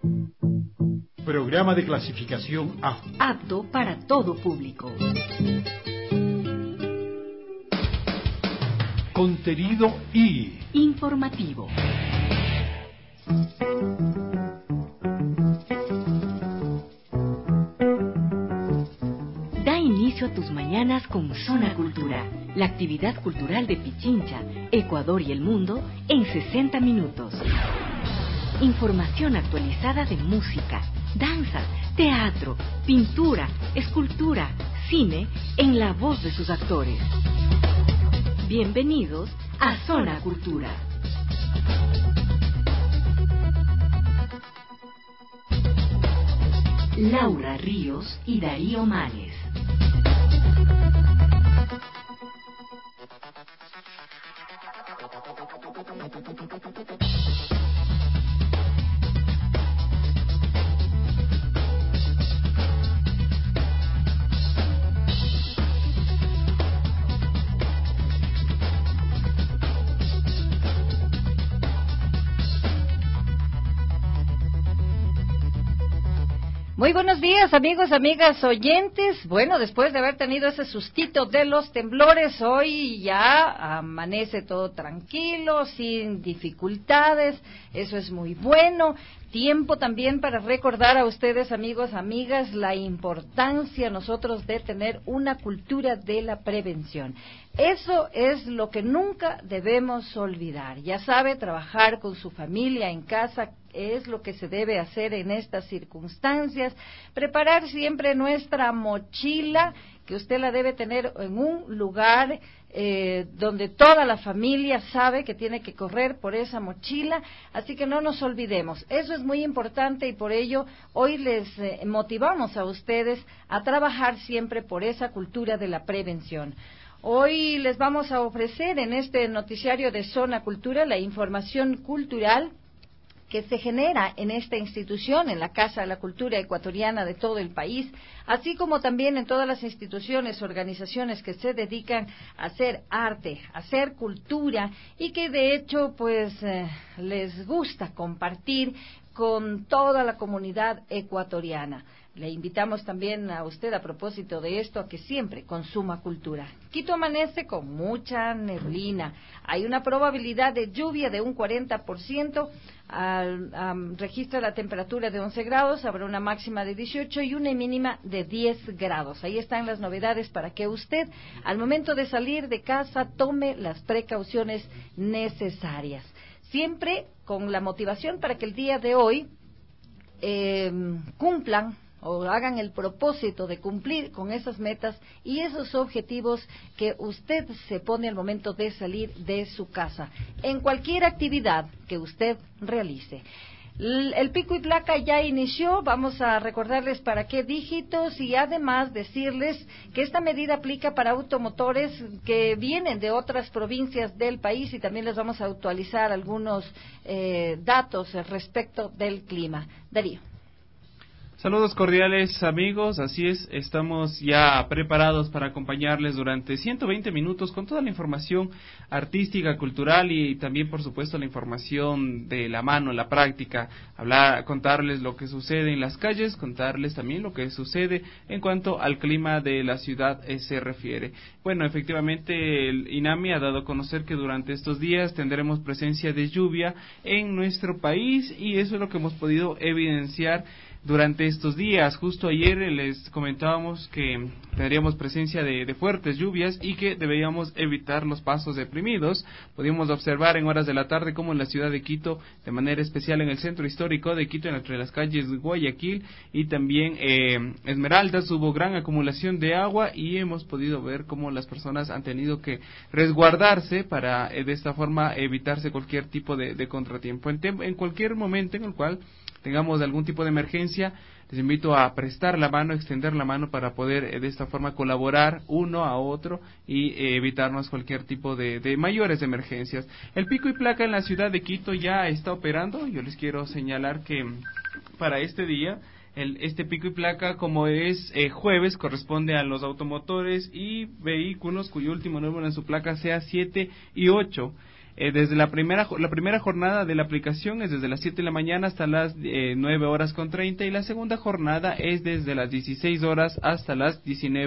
Programa de clasificación A. Apto para todo público. Contenido I. Informativo. Da inicio a tus mañanas con Zona Cultura, la actividad cultural de Pichincha, Ecuador y el mundo en 60 minutos. Información actualizada de música, danza, teatro, pintura, escultura, cine, en la voz de sus actores. Bienvenidos a Zona Cultura. Laura Ríos y Darío Manes. Muy buenos días, amigos, amigas, oyentes. Bueno, después de haber tenido ese sustito de los temblores, hoy ya amanece todo tranquilo, sin dificultades. Eso es muy bueno. Tiempo también para recordar a ustedes, amigos, amigas, la importancia nosotros de tener una cultura de la prevención. Eso es lo que nunca debemos olvidar. Ya sabe, trabajar con su familia en casa es lo que se debe hacer en estas circunstancias. Preparar siempre nuestra mochila, que usted la debe tener en un lugar donde toda la familia sabe que tiene que correr por esa mochila, así que no nos olvidemos. Eso es muy importante y por ello hoy les motivamos a ustedes a trabajar siempre por esa cultura de la prevención. Hoy les vamos a ofrecer en este noticiario de Zona Cultura la información cultural que se genera en esta institución, en la Casa de la Cultura Ecuatoriana de todo el país, así como también en todas las instituciones, organizaciones que se dedican a hacer arte, a hacer cultura y que de hecho pues les gusta compartir con toda la comunidad ecuatoriana. Le invitamos también a usted, a propósito de esto, a que siempre consuma cultura. Quito amanece con mucha neblina. Hay una probabilidad de lluvia de un 40%. Registra la temperatura de 11 grados, habrá una máxima de 18 y una mínima de 10 grados. Ahí están las novedades para que usted, al momento de salir de casa, tome las precauciones necesarias. Siempre con la motivación para que el día de hoy cumplan o hagan el propósito de cumplir con esas metas y esos objetivos que usted se pone al momento de salir de su casa, en cualquier actividad que usted realice. El pico y placa ya inició, vamos a recordarles para qué dígitos y además decirles que esta medida aplica para automotores que vienen de otras provincias del país y también les vamos a actualizar algunos datos respecto del clima. Darío. Saludos cordiales, amigos, así es, estamos ya preparados para acompañarles durante 120 minutos con toda la información artística, cultural y también, por supuesto, la información de la mano, la práctica, contarles lo que sucede en las calles, contarles también lo que sucede en cuanto al clima de la ciudad se refiere. Bueno, efectivamente, el INAMI ha dado a conocer que durante estos días tendremos presencia de lluvia en nuestro país y eso es lo que hemos podido evidenciar durante estos días. Justo ayer les comentábamos que tendríamos presencia de fuertes lluvias y que deberíamos evitar los pasos deprimidos. Podíamos observar en horas de la tarde como en la ciudad de Quito, de manera especial en el centro histórico de Quito, entre las calles Guayaquil y también Esmeraldas, hubo gran acumulación de agua y hemos podido ver cómo las personas han tenido que resguardarse para de esta forma evitarse cualquier tipo de contratiempo. En cualquier momento en el cual tengamos algún tipo de emergencia, les invito a prestar la mano, extender la mano para poder de esta forma colaborar uno a otro y evitarnos cualquier tipo de mayores emergencias. El pico y placa en la ciudad de Quito ya está operando. Yo les quiero señalar que para este día este pico y placa, como es jueves, corresponde a los automotores y vehículos cuyo último número en su placa sea 7 y 8. Desde la primera jornada de la aplicación es desde las 7 de la mañana hasta las 9:30 y la segunda jornada es desde las 16 horas hasta las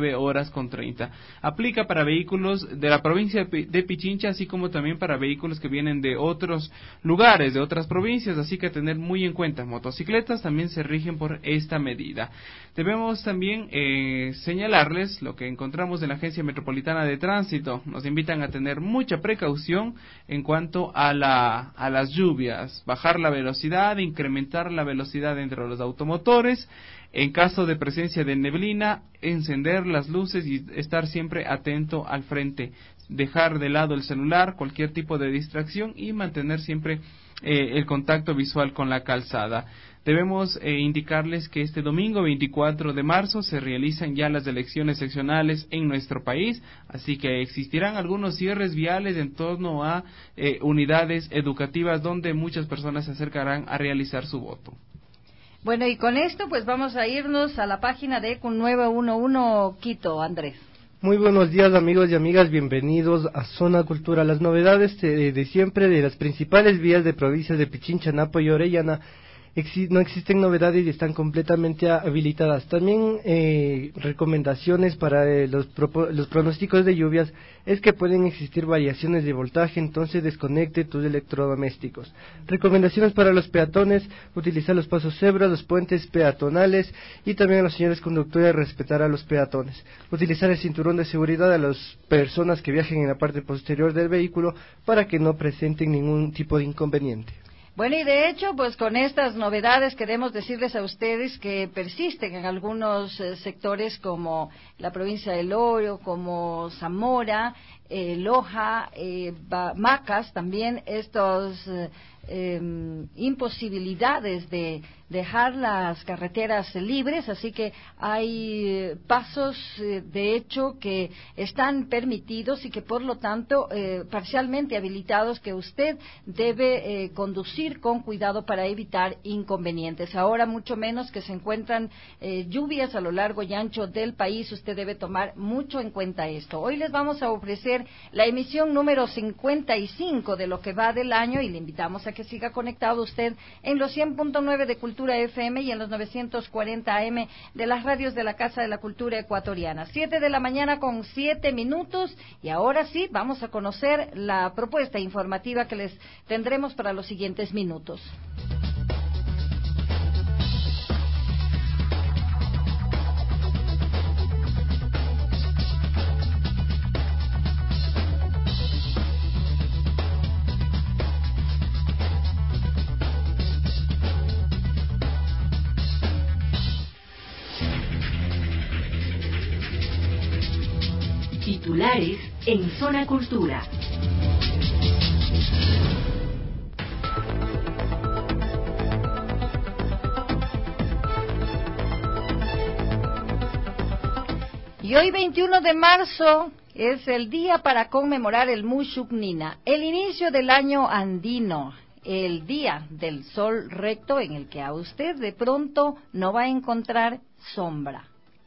19:30. Aplica para vehículos de la provincia de Pichincha, así como también para vehículos que vienen de otros lugares, de otras provincias, así que tener muy en cuenta. Motocicletas también se rigen por esta medida. Debemos también señalarles lo que encontramos en la Agencia Metropolitana de Tránsito. Nos invitan a tener mucha precaución en cuanto a las lluvias, bajar la velocidad, incrementar la velocidad entre los automotores, en caso de presencia de neblina, encender las luces y estar siempre atento al frente, dejar de lado el celular, cualquier tipo de distracción y mantener siempre el contacto visual con la calzada. Debemos indicarles que este domingo 24 de marzo se realizan ya las elecciones seccionales en nuestro país, así que existirán algunos cierres viales en torno a unidades educativas donde muchas personas se acercarán a realizar su voto. Bueno, y con esto pues vamos a irnos a la página de ECU 911 Quito, Andrés. Muy buenos días, amigos y amigas, bienvenidos a Zona Cultura. Las novedades de siempre de las principales vías de provincias de Pichincha, Napo y Orellana. No existen novedades y están completamente habilitadas. También recomendaciones para los pronósticos de lluvias es que pueden existir variaciones de voltaje, entonces desconecte tus electrodomésticos. Recomendaciones para los peatones: utilizar los pasos cebra, los puentes peatonales y también a los señores conductores respetar a los peatones. Utilizar el cinturón de seguridad a las personas que viajen en la parte posterior del vehículo para que no presenten ningún tipo de inconveniente. Bueno, y de hecho, pues con estas novedades queremos decirles a ustedes que persisten en algunos sectores como la provincia del Oro, como Zamora, Loja, Macas, también estos imposibilidades de dejar las carreteras libres, así que hay pasos de hecho que están permitidos y que por lo tanto parcialmente habilitados, que usted debe conducir con cuidado para evitar inconvenientes. Ahora mucho menos que se encuentran lluvias a lo largo y ancho del país, usted debe tomar mucho en cuenta esto. Hoy les vamos a ofrecer la emisión número 55 de lo que va del año y le invitamos a que siga conectado usted en los 100.9 de Cultura FM y en los 940 AM de las radios de la Casa de la Cultura Ecuatoriana. 7 de la mañana con 7 minutos y ahora sí vamos a conocer la propuesta informativa que les tendremos para los siguientes minutos. Titulares en Zona Cultura. Y hoy 21 de marzo es el día para conmemorar el Mushuk Nina, el inicio del año andino, el día del sol recto en el que a usted de pronto no va a encontrar sombra.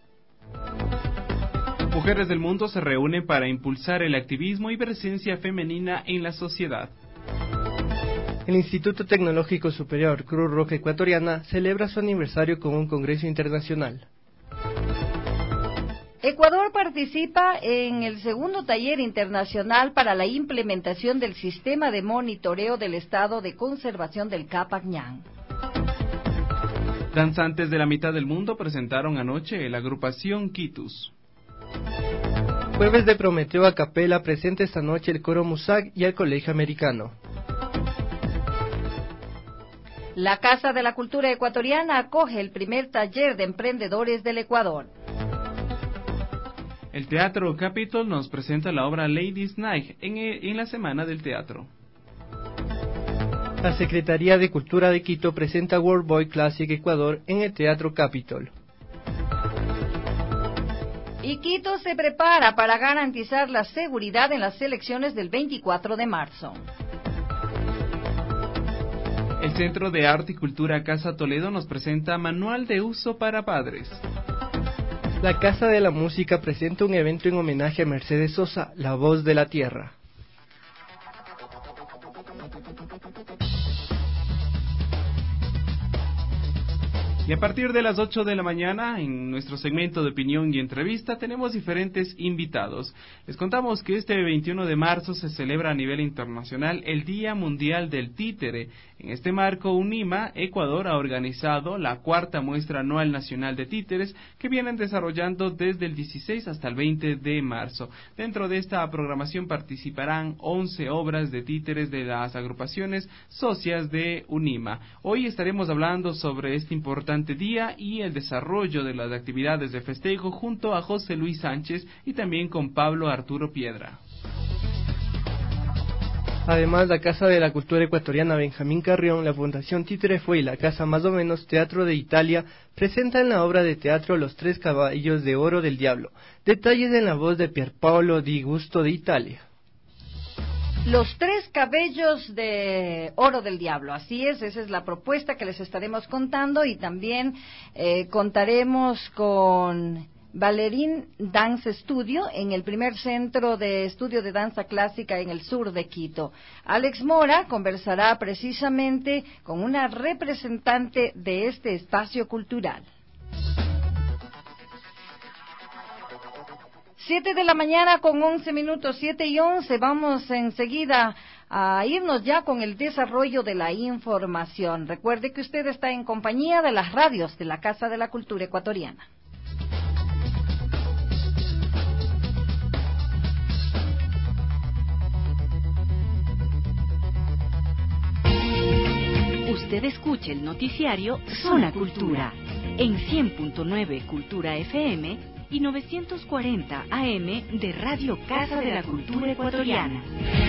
Mujeres del mundo se reúnen para impulsar el activismo y presencia femenina en la sociedad. El Instituto Tecnológico Superior Cruz Roja Ecuatoriana celebra su aniversario con un congreso internacional. Ecuador participa en el segundo taller internacional para la implementación del sistema de monitoreo del estado de conservación del Capañán. Danzantes de la mitad del mundo presentaron anoche la agrupación Quitus. Jueves de Prometeo a Capela presenta esta noche el Coro Musac y el Colegio Americano. La Casa de la Cultura Ecuatoriana acoge el primer taller de emprendedores del Ecuador. El Teatro Capitol nos presenta la obra Ladies Night en la Semana del Teatro. La Secretaría de Cultura de Quito presenta World Boy Classic Ecuador en el Teatro Capitol. Y Quito se prepara para garantizar la seguridad en las elecciones del 24 de marzo. El Centro de Arte y Cultura Casa Toledo nos presenta Manual de Uso para Padres. La Casa de la Música presenta un evento en homenaje a Mercedes Sosa, la voz de la tierra. Y a partir de las 8 de la mañana, en nuestro segmento de opinión y entrevista, tenemos diferentes invitados. Les contamos que este 21 de marzo se celebra a nivel internacional el Día Mundial del Títere. En este marco, UNIMA, Ecuador, ha organizado la 4ª Muestra Anual Nacional de Títeres, que vienen desarrollando desde el 16 hasta el 20 de marzo. Dentro de esta programación participarán 11 obras de títeres de las agrupaciones socias de UNIMA. Hoy estaremos hablando sobre este importante día y el desarrollo de las actividades de festejo junto a José Luis Sánchez y también con Pablo Arturo Piedra. Además, la Casa de la Cultura Ecuatoriana Benjamín Carrión, la Fundación Títere Fue y la Casa Más o Menos Teatro de Italia presentan la obra de teatro Los Tres Caballos de Oro del Diablo. Detalles en la voz de Pierpaolo Di Gusto de Italia. Los Tres Cabellos de Oro del Diablo, así es, esa es la propuesta que les estaremos contando y también contaremos con Ballerín Dance Studio en el primer centro de estudio de danza clásica en el sur de Quito. Alex Mora conversará precisamente con una representante de este espacio cultural. 7 de la mañana con 11 minutos, 7 y 11, vamos enseguida a irnos ya con el desarrollo de la información. Recuerde que usted está en compañía de las radios de la Casa de la Cultura Ecuatoriana. Usted escucha el noticiario Zona Cultura en 100.9 Cultura FM y 940 AM de Radio Casa de la Cultura Ecuatoriana.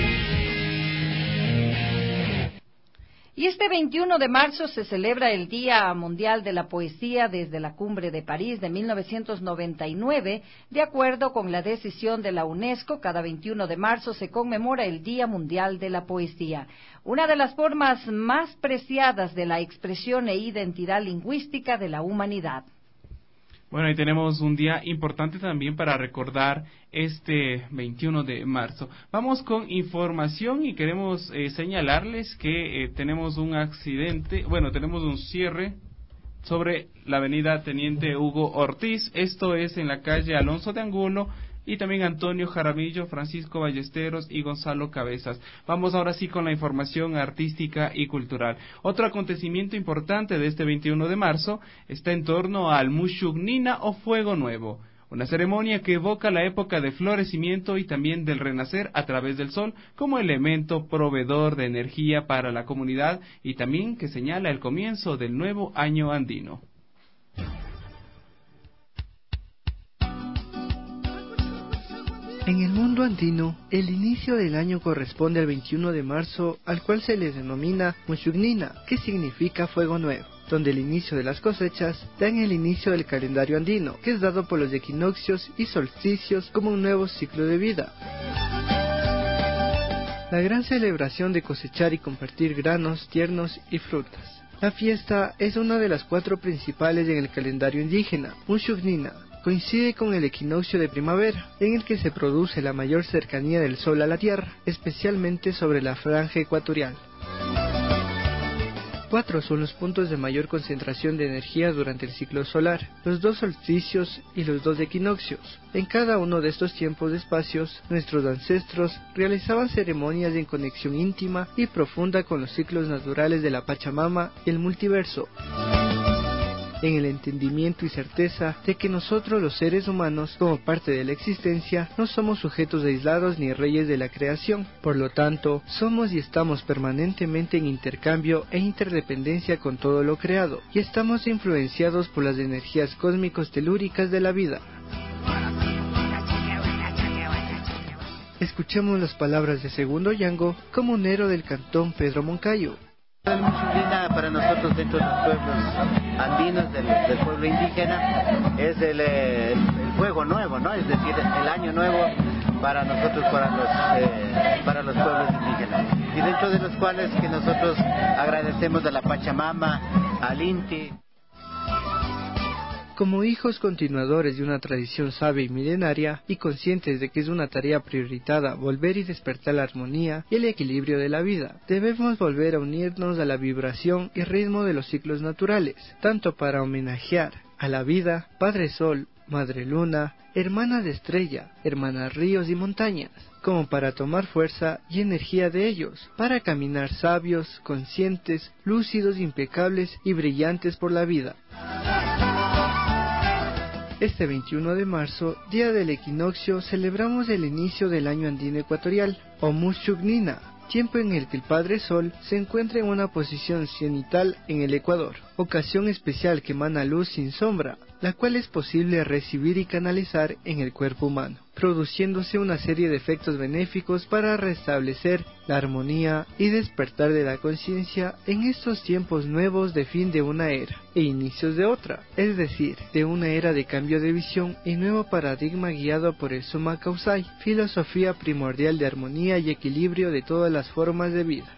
Y este 21 de marzo se celebra el Día Mundial de la Poesía desde la Cumbre de París de 1999. De acuerdo con la decisión de la UNESCO, cada 21 de marzo se conmemora el Día Mundial de la Poesía, una de las formas más preciadas de la expresión e identidad lingüística de la humanidad. Bueno, y tenemos un día importante también para recordar este 21 de marzo. Vamos con información y queremos señalarles que tenemos un accidente, tenemos un cierre sobre la avenida Teniente Hugo Ortiz. Esto es en la calle Alonso de Angulo y también Antonio Jaramillo, Francisco Ballesteros y Gonzalo Cabezas. Vamos ahora sí con la información artística y cultural. Otro acontecimiento importante de este 21 de marzo está en torno al Mushugnina o Fuego Nuevo, una ceremonia que evoca la época de florecimiento y también del renacer a través del sol como elemento proveedor de energía para la comunidad y también que señala el comienzo del nuevo año andino. En el mundo andino, el inicio del año corresponde al 21 de marzo, al cual se le denomina Mushugnina, que significa fuego nuevo, donde el inicio de las cosechas dan el inicio del calendario andino, que es dado por los equinoccios y solsticios como un nuevo ciclo de vida. La gran celebración de cosechar y compartir granos, tiernos y frutas. La fiesta es una de las 4 principales en el calendario indígena. Mushugnina coincide con el equinoccio de primavera, en el que se produce la mayor cercanía del sol a la tierra, especialmente sobre la franja ecuatorial. 4 son los puntos de mayor concentración de energía durante el ciclo solar, los 2 solsticios y los 2 equinoccios. En cada uno de estos tiempos de espacios, nuestros ancestros realizaban ceremonias en conexión íntima y profunda con los ciclos naturales de la Pachamama y el multiverso, en el entendimiento y certeza de que nosotros los seres humanos, como parte de la existencia, no somos sujetos aislados ni reyes de la creación. Por lo tanto, somos y estamos permanentemente en intercambio e interdependencia con todo lo creado, y estamos influenciados por las energías cósmicos telúricas de la vida. Escuchemos las palabras de Segundo Yango, comunero del cantón Pedro Moncayo. El Mushugnina para nosotros dentro de los pueblos andinos, del pueblo indígena, es el fuego nuevo, ¿no? Es decir, el año nuevo para nosotros, para los pueblos indígenas. Y dentro de los cuales que nosotros agradecemos a la Pachamama, al Inti. Como hijos continuadores de una tradición sabia y milenaria, y conscientes de que es una tarea prioritada volver y despertar la armonía y el equilibrio de la vida, debemos volver a unirnos a la vibración y ritmo de los ciclos naturales, tanto para homenajear a la vida, Padre Sol, Madre Luna, hermanas de estrella, hermanas ríos y montañas, como para tomar fuerza y energía de ellos, para caminar sabios, conscientes, lúcidos, impecables y brillantes por la vida. Este 21 de marzo, día del equinoccio, celebramos el inicio del año andino ecuatorial, o Mushugninina, tiempo en el que el Padre Sol se encuentra en una posición cenital en el Ecuador, ocasión especial que emana luz sin sombra, la cual es posible recibir y canalizar en el cuerpo humano, produciéndose una serie de efectos benéficos para restablecer la armonía y despertar de la conciencia en estos tiempos nuevos de fin de una era e inicios de otra, es decir, de una era de cambio de visión y nuevo paradigma guiado por el Summa Causai, filosofía primordial de armonía y equilibrio de todas las formas de vida.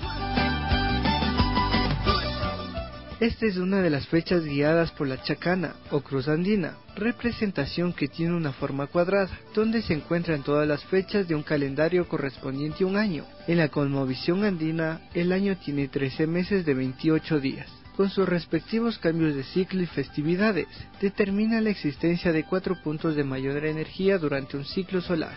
Esta es una de las fechas guiadas por la chacana o cruz andina, representación que tiene una forma cuadrada, donde se encuentran todas las fechas de un calendario correspondiente a un año. En la cosmovisión andina, el año tiene 13 meses de 28 días, con sus respectivos cambios de ciclo y festividades. Determina la existencia de 4 puntos de mayor energía durante un ciclo solar.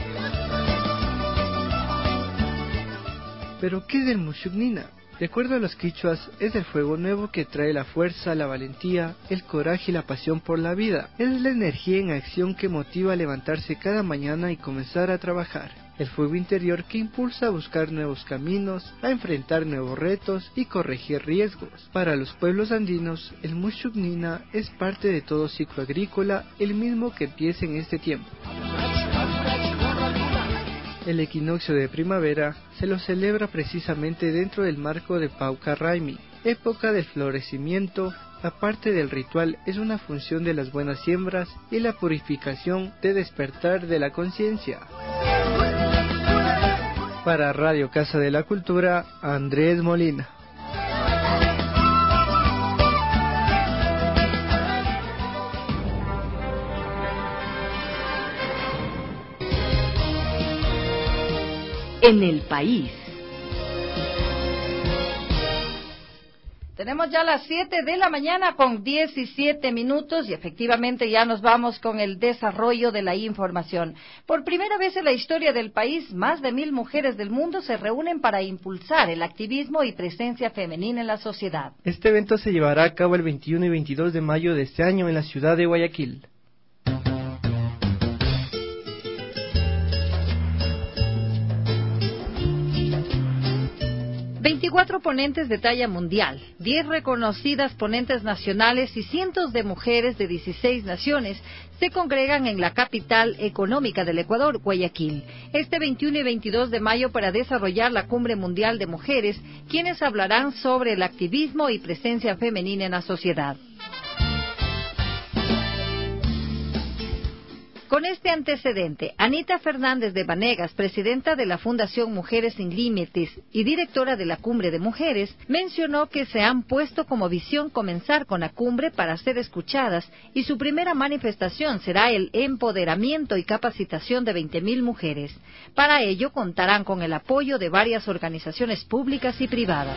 ¿Pero qué es el Mushugninina? De acuerdo a los quichuas, es el fuego nuevo que trae la fuerza, la valentía, el coraje y la pasión por la vida. Es la energía en acción que motiva a levantarse cada mañana y comenzar a trabajar. El fuego interior que impulsa a buscar nuevos caminos, a enfrentar nuevos retos y corregir riesgos. Para los pueblos andinos, el Mushugninina es parte de todo ciclo agrícola, el mismo que empieza en este tiempo. El equinoccio de primavera se lo celebra precisamente dentro del marco de Pauca Raimi, época del florecimiento. Aparte del ritual, es una función de las buenas siembras y la purificación de despertar de la conciencia. Para Radio Casa de la Cultura, Andrés Molina. En el país. Tenemos ya las 7 de la mañana con 17 minutos y efectivamente ya nos vamos con el desarrollo de la información. Por primera vez en la historia del país, más de 1,000 mujeres del mundo se reúnen para impulsar el activismo y presencia femenina en la sociedad. Este evento se llevará a cabo el 21 y 22 de mayo de este año en la ciudad de Guayaquil. 24 ponentes de talla mundial, 10 reconocidas ponentes nacionales y cientos de mujeres de 16 naciones se congregan en la capital económica del Ecuador, Guayaquil, este 21 y 22 de mayo para desarrollar la Cumbre Mundial de Mujeres, quienes hablarán sobre el activismo y presencia femenina en la sociedad. Con este antecedente, Anita Fernández de Vanegas, presidenta de la Fundación Mujeres Sin Límites y directora de la Cumbre de Mujeres, mencionó que se han puesto como visión comenzar con la cumbre para ser escuchadas y su primera manifestación será el empoderamiento y capacitación de 20,000 mujeres. Para ello contarán con el apoyo de varias organizaciones públicas y privadas.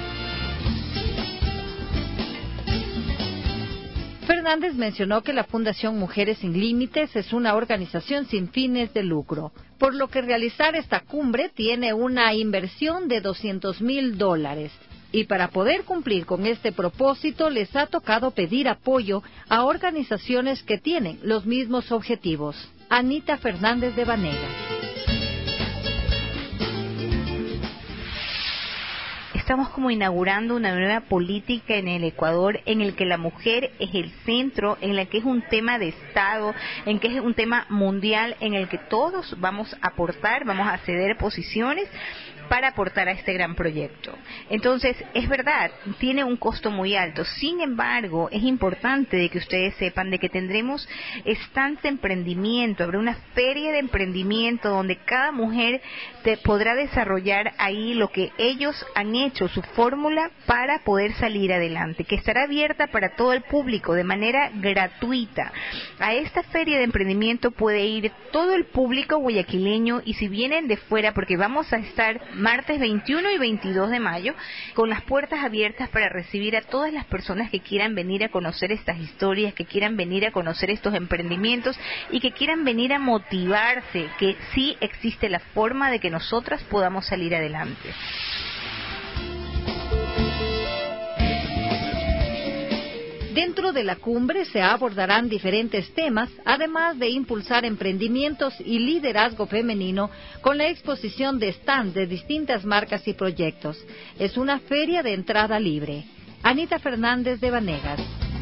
Fernández mencionó que la Fundación Mujeres Sin Límites es una organización sin fines de lucro, por lo que realizar esta cumbre tiene una inversión de $200,000. Y para poder cumplir con este propósito les ha tocado pedir apoyo a organizaciones que tienen los mismos objetivos. Anita Fernández de Vanegas. Estamos como inaugurando una nueva política en el Ecuador en el que la mujer es el centro, en el que es un tema de Estado, en que es un tema mundial, en el que todos vamos a aportar, vamos a ceder posiciones para aportar a este gran proyecto. Entonces, es verdad, tiene un costo muy alto. Sin embargo, es importante de que ustedes sepan de que tendremos stands de emprendimiento, habrá una feria de emprendimiento donde cada mujer podrá desarrollar ahí lo que ellos han hecho, su fórmula para poder salir adelante, que estará abierta para todo el público de manera gratuita. A esta feria de emprendimiento puede ir todo el público guayaquileño, y si vienen de fuera, porque vamos a estar martes 21 y 22 de mayo con las puertas abiertas para recibir a todas las personas que quieran venir a conocer estas historias, que quieran venir a conocer estos emprendimientos y que quieran venir a motivarse, que sí existe la forma de que nosotras podamos salir adelante. Dentro de la cumbre se abordarán diferentes temas, además de impulsar emprendimientos y liderazgo femenino con la exposición de stands de distintas marcas y proyectos. Es una feria de entrada libre. Anita Fernández de Vanegas.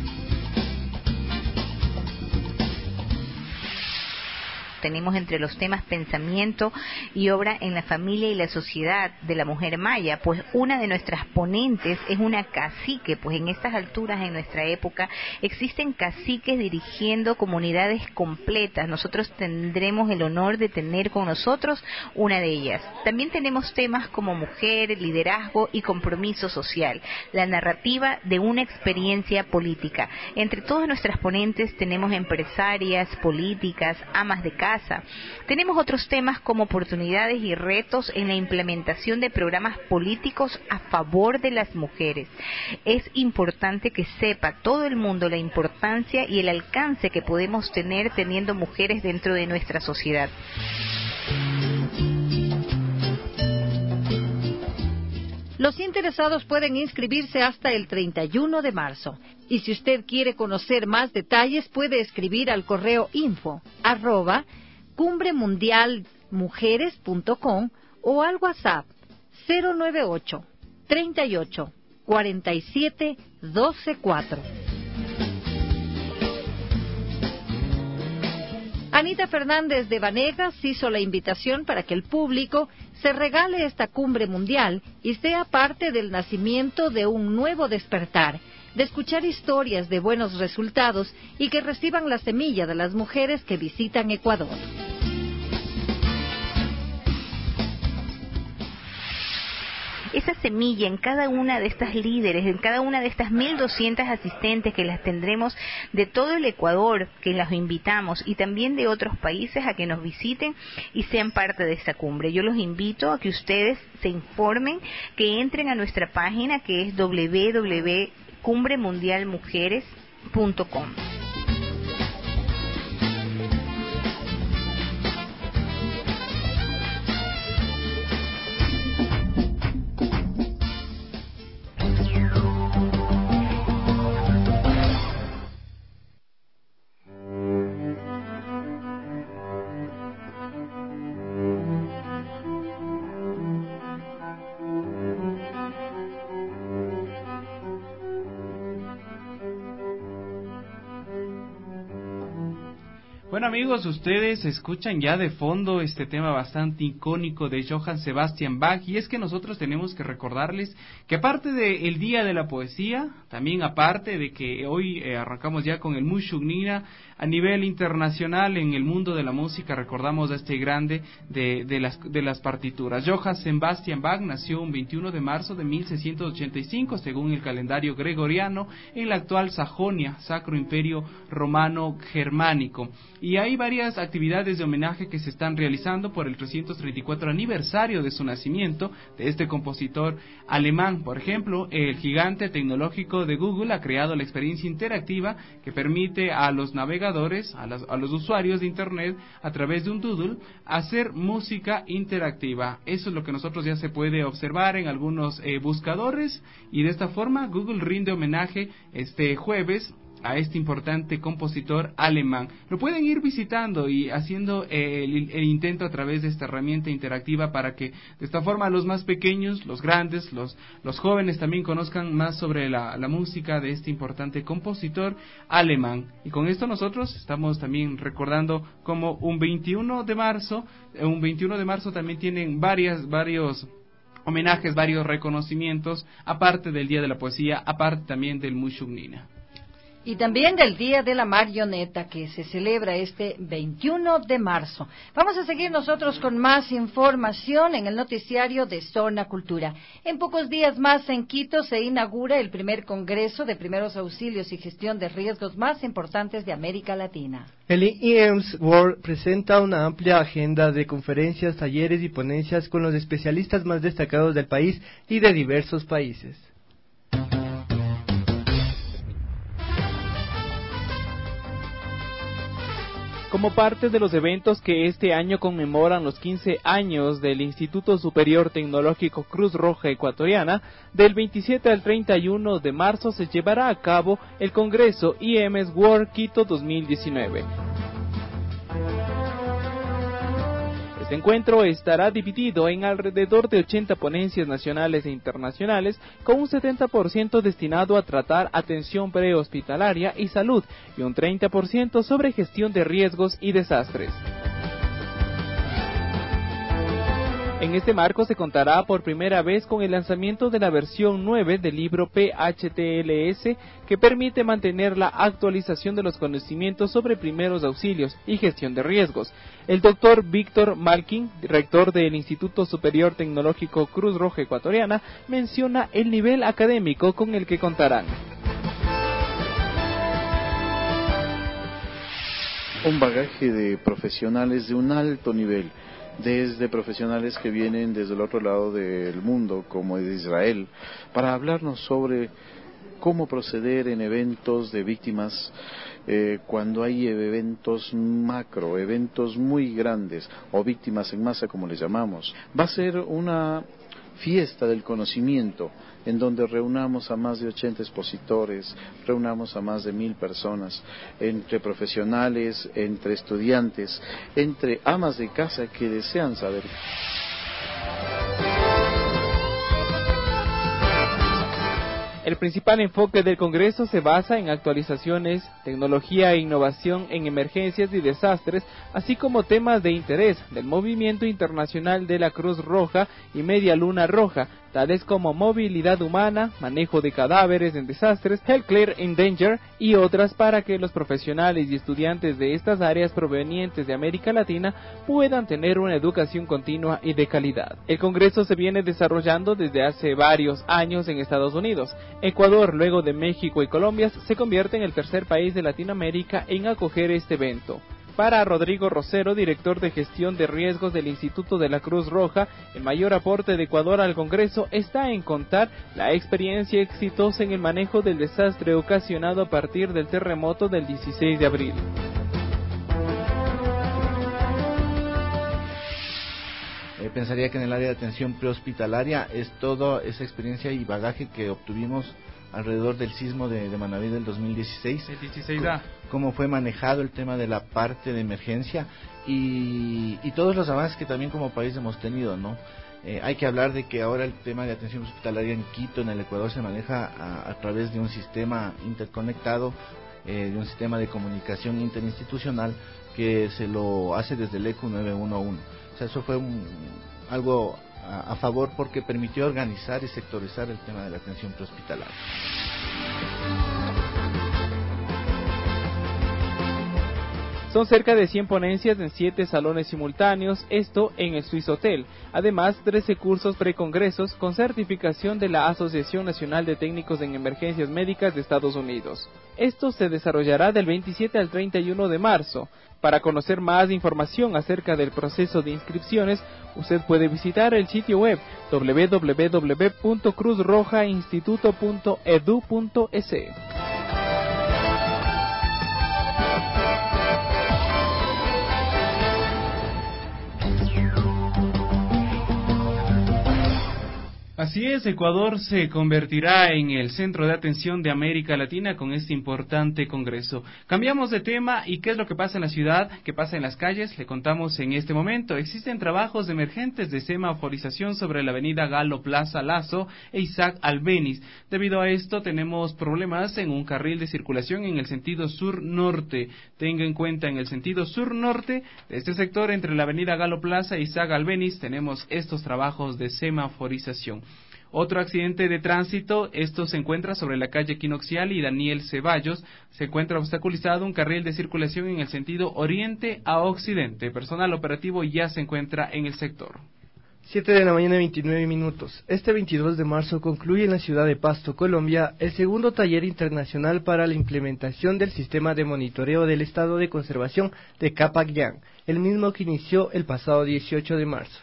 Tenemos entre los temas pensamiento y obra en la familia y la sociedad de la mujer maya, pues una de nuestras ponentes es una cacique, pues en estas alturas en nuestra época existen caciques dirigiendo comunidades completas. Nosotros tendremos el honor de tener con nosotros una de ellas. También tenemos temas como mujer, liderazgo y compromiso social, la narrativa de una experiencia política. Entre todas nuestras ponentes tenemos empresarias, políticas, amas de casa. Tenemos otros temas como oportunidades y retos en la implementación de programas políticos a favor de las mujeres. Es importante que sepa todo el mundo la importancia y el alcance que podemos tener teniendo mujeres dentro de nuestra sociedad. Los interesados pueden inscribirse hasta el 31 de marzo. Y si usted quiere conocer más detalles, puede escribir al correo info@cumbremundialmujeres.com o al WhatsApp 098 38 47 12 4. Anita Fernández de Vanegas hizo la invitación para que el público se regale esta cumbre mundial y sea parte del nacimiento de un nuevo despertar, de escuchar historias de buenos resultados y que reciban la semilla de las mujeres que visitan Ecuador. Esa semilla en cada una de estas líderes, en cada una de estas 1.200 asistentes que las tendremos de todo el Ecuador, que las invitamos, y también de otros países a que nos visiten y sean parte de esta cumbre. Yo los invito a que ustedes se informen, que entren a nuestra página que es www.cumbremundialmujeres.com. Bueno, amigos, ustedes escuchan ya de fondo este tema bastante icónico de Johann Sebastian Bach, y es que nosotros tenemos que recordarles que aparte del Día de la Poesía, también aparte de que hoy arrancamos ya con el Mushugniya, a nivel internacional en el mundo de la música recordamos a este grande de las partituras. Johann Sebastian Bach nació un 21 de marzo de 1685 según el calendario gregoriano en la actual Sajonia, Sacro Imperio Romano Germánico. Y hay varias actividades de homenaje que se están realizando por el 334 aniversario de su nacimiento, de este compositor alemán. Por ejemplo, el gigante tecnológico de Google ha creado la experiencia interactiva que permite a los navegadores, a los usuarios de Internet, a través de un doodle, hacer música interactiva. Eso es lo que nosotros ya se puede observar en algunos buscadores, y de esta forma Google rinde homenaje este jueves a este importante compositor alemán. Lo pueden ir visitando y haciendo el intento a través de esta herramienta interactiva para que de esta forma los más pequeños, los grandes, los jóvenes también conozcan más sobre la música de este importante compositor alemán. Y con esto nosotros estamos también recordando como un 21 de marzo también tienen varios homenajes, varios reconocimientos, aparte del Día de la Poesía, aparte también del Mushugnina. Y también del Día de la Marioneta, que se celebra este 21 de marzo. Vamos a seguir nosotros con más información en el noticiario de Zona Cultura. En pocos días más en Quito se inaugura el primer Congreso de Primeros Auxilios y Gestión de Riesgos más importantes de América Latina. El IEMS World presenta una amplia agenda de conferencias, talleres y ponencias con los especialistas más destacados del país y de diversos países. Como parte de los eventos que este año conmemoran los 15 años del Instituto Superior Tecnológico Cruz Roja Ecuatoriana, del 27 al 31 de marzo se llevará a cabo el Congreso IEMS World Quito 2019. Este encuentro estará dividido en alrededor de 80 ponencias nacionales e internacionales, con un 70% destinado a tratar atención prehospitalaria y salud y un 30% sobre gestión de riesgos y desastres. En este marco se contará por primera vez con el lanzamiento de la versión 9 del libro PHTLS, que permite mantener la actualización de los conocimientos sobre primeros auxilios y gestión de riesgos. El doctor Víctor Malkin, rector del Instituto Superior Tecnológico Cruz Roja Ecuatoriana, menciona el nivel académico con el que contarán. Un bagaje de profesionales de un alto nivel, desde profesionales que vienen desde el otro lado del mundo, como de Israel, para hablarnos sobre cómo proceder en eventos de víctimas, cuando hay eventos macro, eventos muy grandes, o víctimas en masa, como les llamamos. Va a ser una fiesta del conocimiento, en donde reunamos a más de 80 expositores, reunamos a más de 1000 personas, entre profesionales, entre estudiantes, entre amas de casa que desean saber. El principal enfoque del Congreso se basa en actualizaciones, tecnología e innovación en emergencias y desastres, así como temas de interés del movimiento internacional de la Cruz Roja y Media Luna Roja, tales como movilidad humana, manejo de cadáveres en desastres, healthcare in danger y otras, para que los profesionales y estudiantes de estas áreas provenientes de América Latina puedan tener una educación continua y de calidad. El Congreso se viene desarrollando desde hace varios años en Estados Unidos. Ecuador, luego de México y Colombia, se convierte en el tercer país de Latinoamérica en acoger este evento. Para Rodrigo Rosero, director de gestión de riesgos del Instituto de la Cruz Roja, el mayor aporte de Ecuador al Congreso está en contar la experiencia exitosa en el manejo del desastre ocasionado a partir del terremoto del 16 de abril. Pensaría que en el área de atención prehospitalaria es toda esa experiencia y bagaje que obtuvimos alrededor del sismo de Manabí del 2016. El 16A. Cómo fue manejado el tema de la parte de emergencia y todos los avances que también como país hemos tenido, ¿no? Hay que hablar de que ahora el tema de atención hospitalaria en Quito, en el Ecuador, se maneja a través de un sistema interconectado, de un sistema de comunicación interinstitucional que se lo hace desde el ECU 911. O sea, eso fue algo a favor porque permitió organizar y sectorizar el tema de la atención prehospitalaria. Son cerca de 100 ponencias en 7 salones simultáneos, esto en el Swiss Hotel. Además, 13 cursos precongresos con certificación de la Asociación Nacional de Técnicos en Emergencias Médicas de Estados Unidos. Esto se desarrollará del 27 al 31 de marzo. Para conocer más información acerca del proceso de inscripciones, usted puede visitar el sitio web www.cruzrojainstituto.edu.es. Así es, Ecuador se convertirá en el centro de atención de América Latina con este importante congreso. Cambiamos de tema y ¿qué es lo que pasa en la ciudad? ¿Qué pasa en las calles? Le contamos en este momento. Existen trabajos emergentes de semaforización sobre la avenida Galo Plaza Lazo e Isaac Albéniz. Debido a esto tenemos problemas en un carril de circulación en el sentido sur-norte. Tenga en cuenta, en el sentido sur-norte de este sector entre la avenida Galo Plaza e Isaac Albéniz tenemos estos trabajos de semaforización. Otro accidente de tránsito, esto se encuentra sobre la calle Quinoxial y Daniel Ceballos. Se encuentra obstaculizado un carril de circulación en el sentido oriente a occidente. Personal operativo ya se encuentra en el sector. 7 de la mañana, 29 minutos. Este 22 de marzo concluye en la ciudad de Pasto, Colombia, el segundo taller internacional para la implementación del sistema de monitoreo del estado de conservación de Capac-Yang, el mismo que inició el pasado 18 de marzo.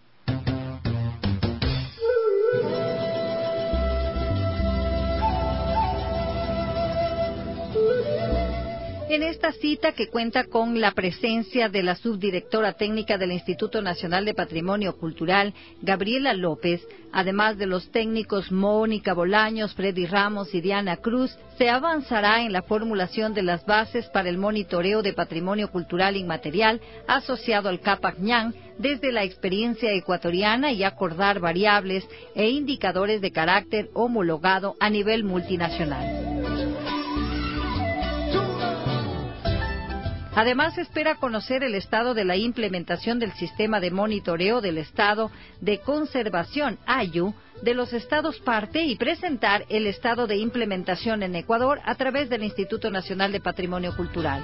En esta cita, que cuenta con la presencia de la subdirectora técnica del Instituto Nacional de Patrimonio Cultural, Gabriela López, además de los técnicos Mónica Bolaños, Freddy Ramos y Diana Cruz, se avanzará en la formulación de las bases para el monitoreo de patrimonio cultural inmaterial asociado al Capac-Ñan desde la experiencia ecuatoriana y acordar variables e indicadores de carácter homologado a nivel multinacional. Además, espera conocer el estado de la implementación del sistema de monitoreo del estado de conservación AYU de los estados parte y presentar el estado de implementación en Ecuador a través del Instituto Nacional de Patrimonio Cultural.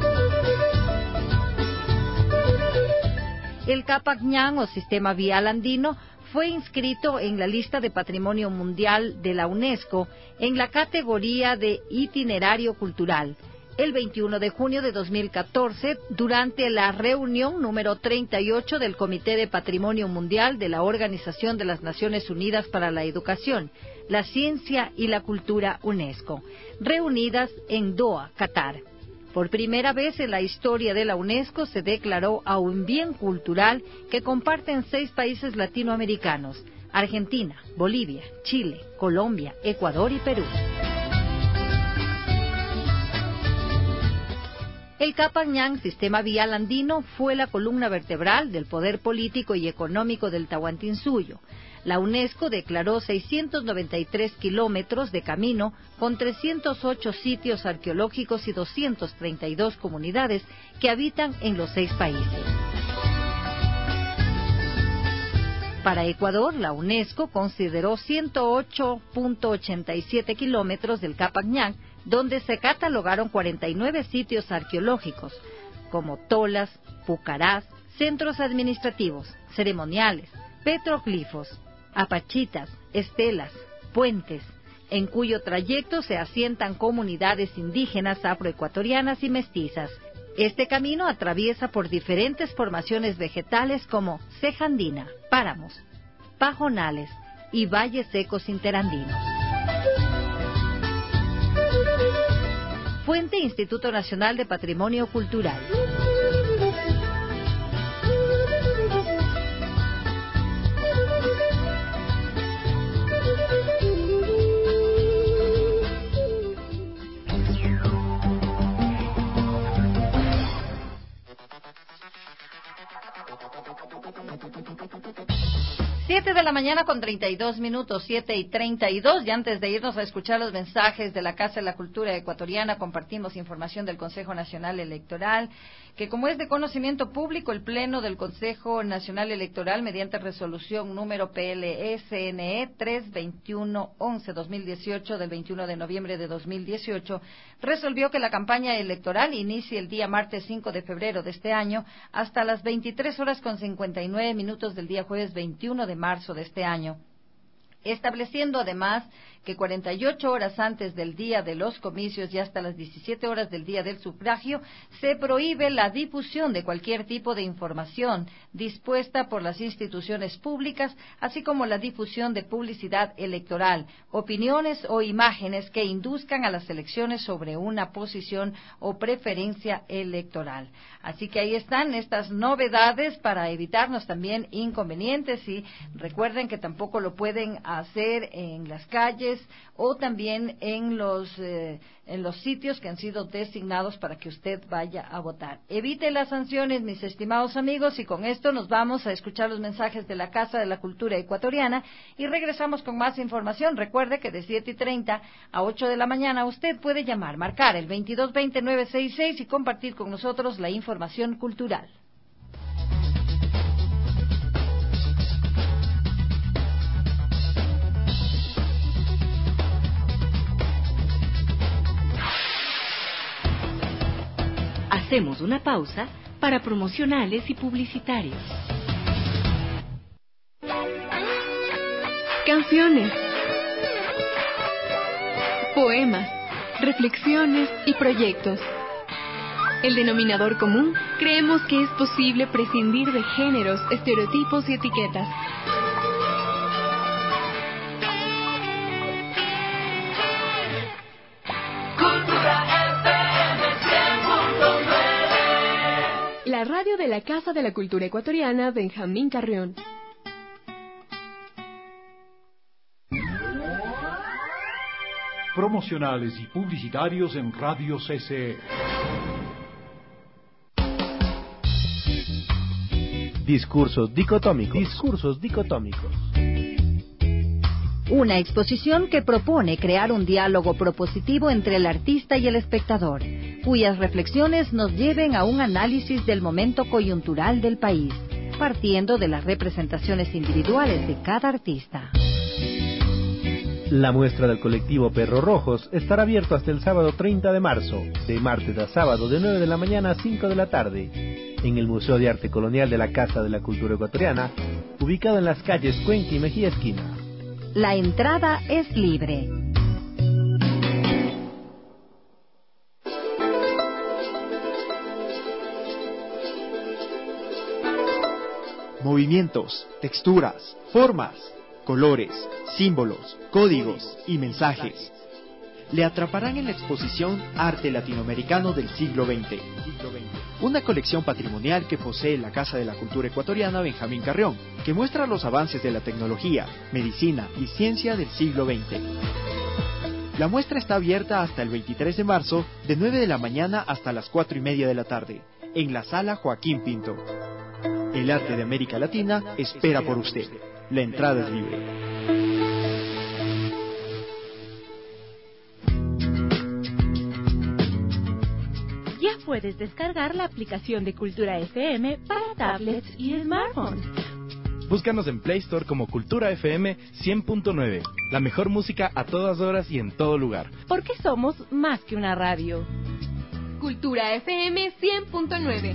El Capac-Ñan o Sistema Vial Andino fue inscrito en la lista de Patrimonio Mundial de la UNESCO en la categoría de Itinerario Cultural el 21 de junio de 2014 durante la reunión número 38 del Comité de Patrimonio Mundial de la Organización de las Naciones Unidas para la Educación, la Ciencia y la Cultura UNESCO, reunidas en Doha, Qatar. Por primera vez en la historia de la UNESCO se declaró a un bien cultural que comparten 6 países latinoamericanos: Argentina, Bolivia, Chile, Colombia, Ecuador y Perú. El Capac-Ñan, Sistema Vial Andino, fue la columna vertebral del poder político y económico del Tahuantinsuyo. La UNESCO declaró 693 kilómetros de camino con 308 sitios arqueológicos y 232 comunidades que habitan en los 6 países. Para Ecuador, la UNESCO consideró 108.87 kilómetros del Capac-Ñan, donde se catalogaron 49 sitios arqueológicos, como tolas, pucarás, centros administrativos, ceremoniales, petroglifos, apachitas, estelas, puentes, en cuyo trayecto se asientan comunidades indígenas afroecuatorianas y mestizas. Este camino atraviesa por diferentes formaciones vegetales como ceja andina, páramos, pajonales y valles secos interandinos. Fuente: Instituto Nacional de Patrimonio Cultural. Siete de la mañana con 32 minutos, 7:32, y antes de irnos a escuchar los mensajes de la Casa de la Cultura Ecuatoriana, compartimos información del Consejo Nacional Electoral, que como es de conocimiento público, el Pleno del Consejo Nacional Electoral, mediante resolución número PLSNE 32111-2018 del 21 de noviembre de 2018, resolvió que la campaña electoral inicie el día martes 5 de febrero de este año hasta las 23 horas con 59 minutos del día jueves 21 de marzo de este año, estableciendo además que 48 horas antes del día de los comicios y hasta las 17 horas del día del sufragio se prohíbe la difusión de cualquier tipo de información dispuesta por las instituciones públicas, así como la difusión de publicidad electoral, opiniones o imágenes que induzcan a las elecciones sobre una posición o preferencia electoral. Así que ahí están estas novedades para evitarnos también inconvenientes, y recuerden que tampoco lo pueden hacer en las calles o también en los sitios que han sido designados para que usted vaya a votar. Evite las sanciones, mis estimados amigos, y con esto nos vamos a escuchar los mensajes de la Casa de la Cultura Ecuatoriana y regresamos con más información. Recuerde que de 7:30 a 8 de la mañana usted puede llamar, marcar el 2220-966 y compartir con nosotros la información cultural. Hacemos una pausa para promocionales y publicitarios. Canciones, poemas, reflexiones y proyectos. El denominador común, creemos que es posible prescindir de géneros, estereotipos y etiquetas. La radio de la Casa de la Cultura Ecuatoriana, Benjamín Carrión. Promocionales y publicitarios en Radio CCE. Discursos dicotómicos. Una exposición que propone crear un diálogo propositivo entre el artista y el espectador, cuyas reflexiones nos lleven a un análisis del momento coyuntural del país, partiendo de las representaciones individuales de cada artista. La muestra del colectivo Perros Rojos estará abierto hasta el sábado 30 de marzo, de martes a sábado de 9 de la mañana a 5 de la tarde, en el Museo de Arte Colonial de la Casa de la Cultura Ecuatoriana, ubicado en las calles Cuenca y Mejía Esquina. La entrada es libre. Movimientos, texturas, formas, colores, símbolos, códigos y mensajes le atraparán en la exposición Arte Latinoamericano del siglo XX, una colección patrimonial que posee la Casa de la Cultura Ecuatoriana Benjamín Carrión, que muestra los avances de la tecnología, medicina y ciencia del siglo XX. La muestra está abierta hasta el 23 de marzo, de 9 de la mañana hasta las 4:30 de la tarde, en la Sala Joaquín Pinto. El arte de América Latina espera por usted. La entrada es libre. Ya puedes descargar la aplicación de Cultura FM para tablets y smartphones. Búscanos en Play Store como Cultura FM 100.9. La mejor música a todas horas y en todo lugar. Porque somos más que una radio. Cultura FM 100.9.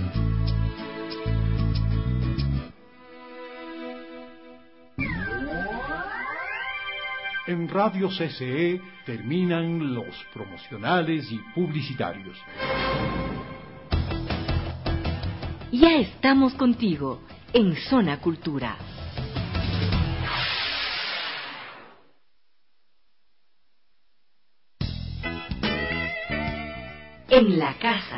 En Radio CCE terminan los promocionales y publicitarios. Ya estamos contigo en Zona Cultura. En la casa.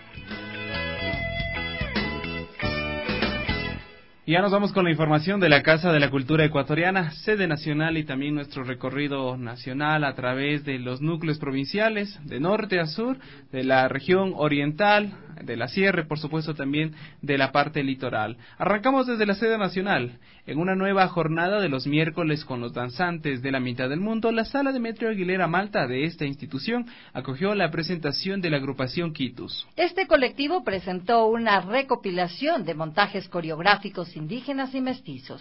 Y ya nos vamos con la información de la Casa de la Cultura Ecuatoriana, sede nacional, y también nuestro recorrido nacional a través de los núcleos provinciales, de norte a sur, de la región oriental, de la sierra, por supuesto también de la parte litoral. Arrancamos desde la sede nacional. En una nueva jornada de los miércoles con los danzantes de la mitad del mundo, la sala Demetrio Aguilera Malta de esta institución acogió la presentación de la agrupación Quitus. Este colectivo presentó una recopilación de montajes coreográficos indígenas y mestizos.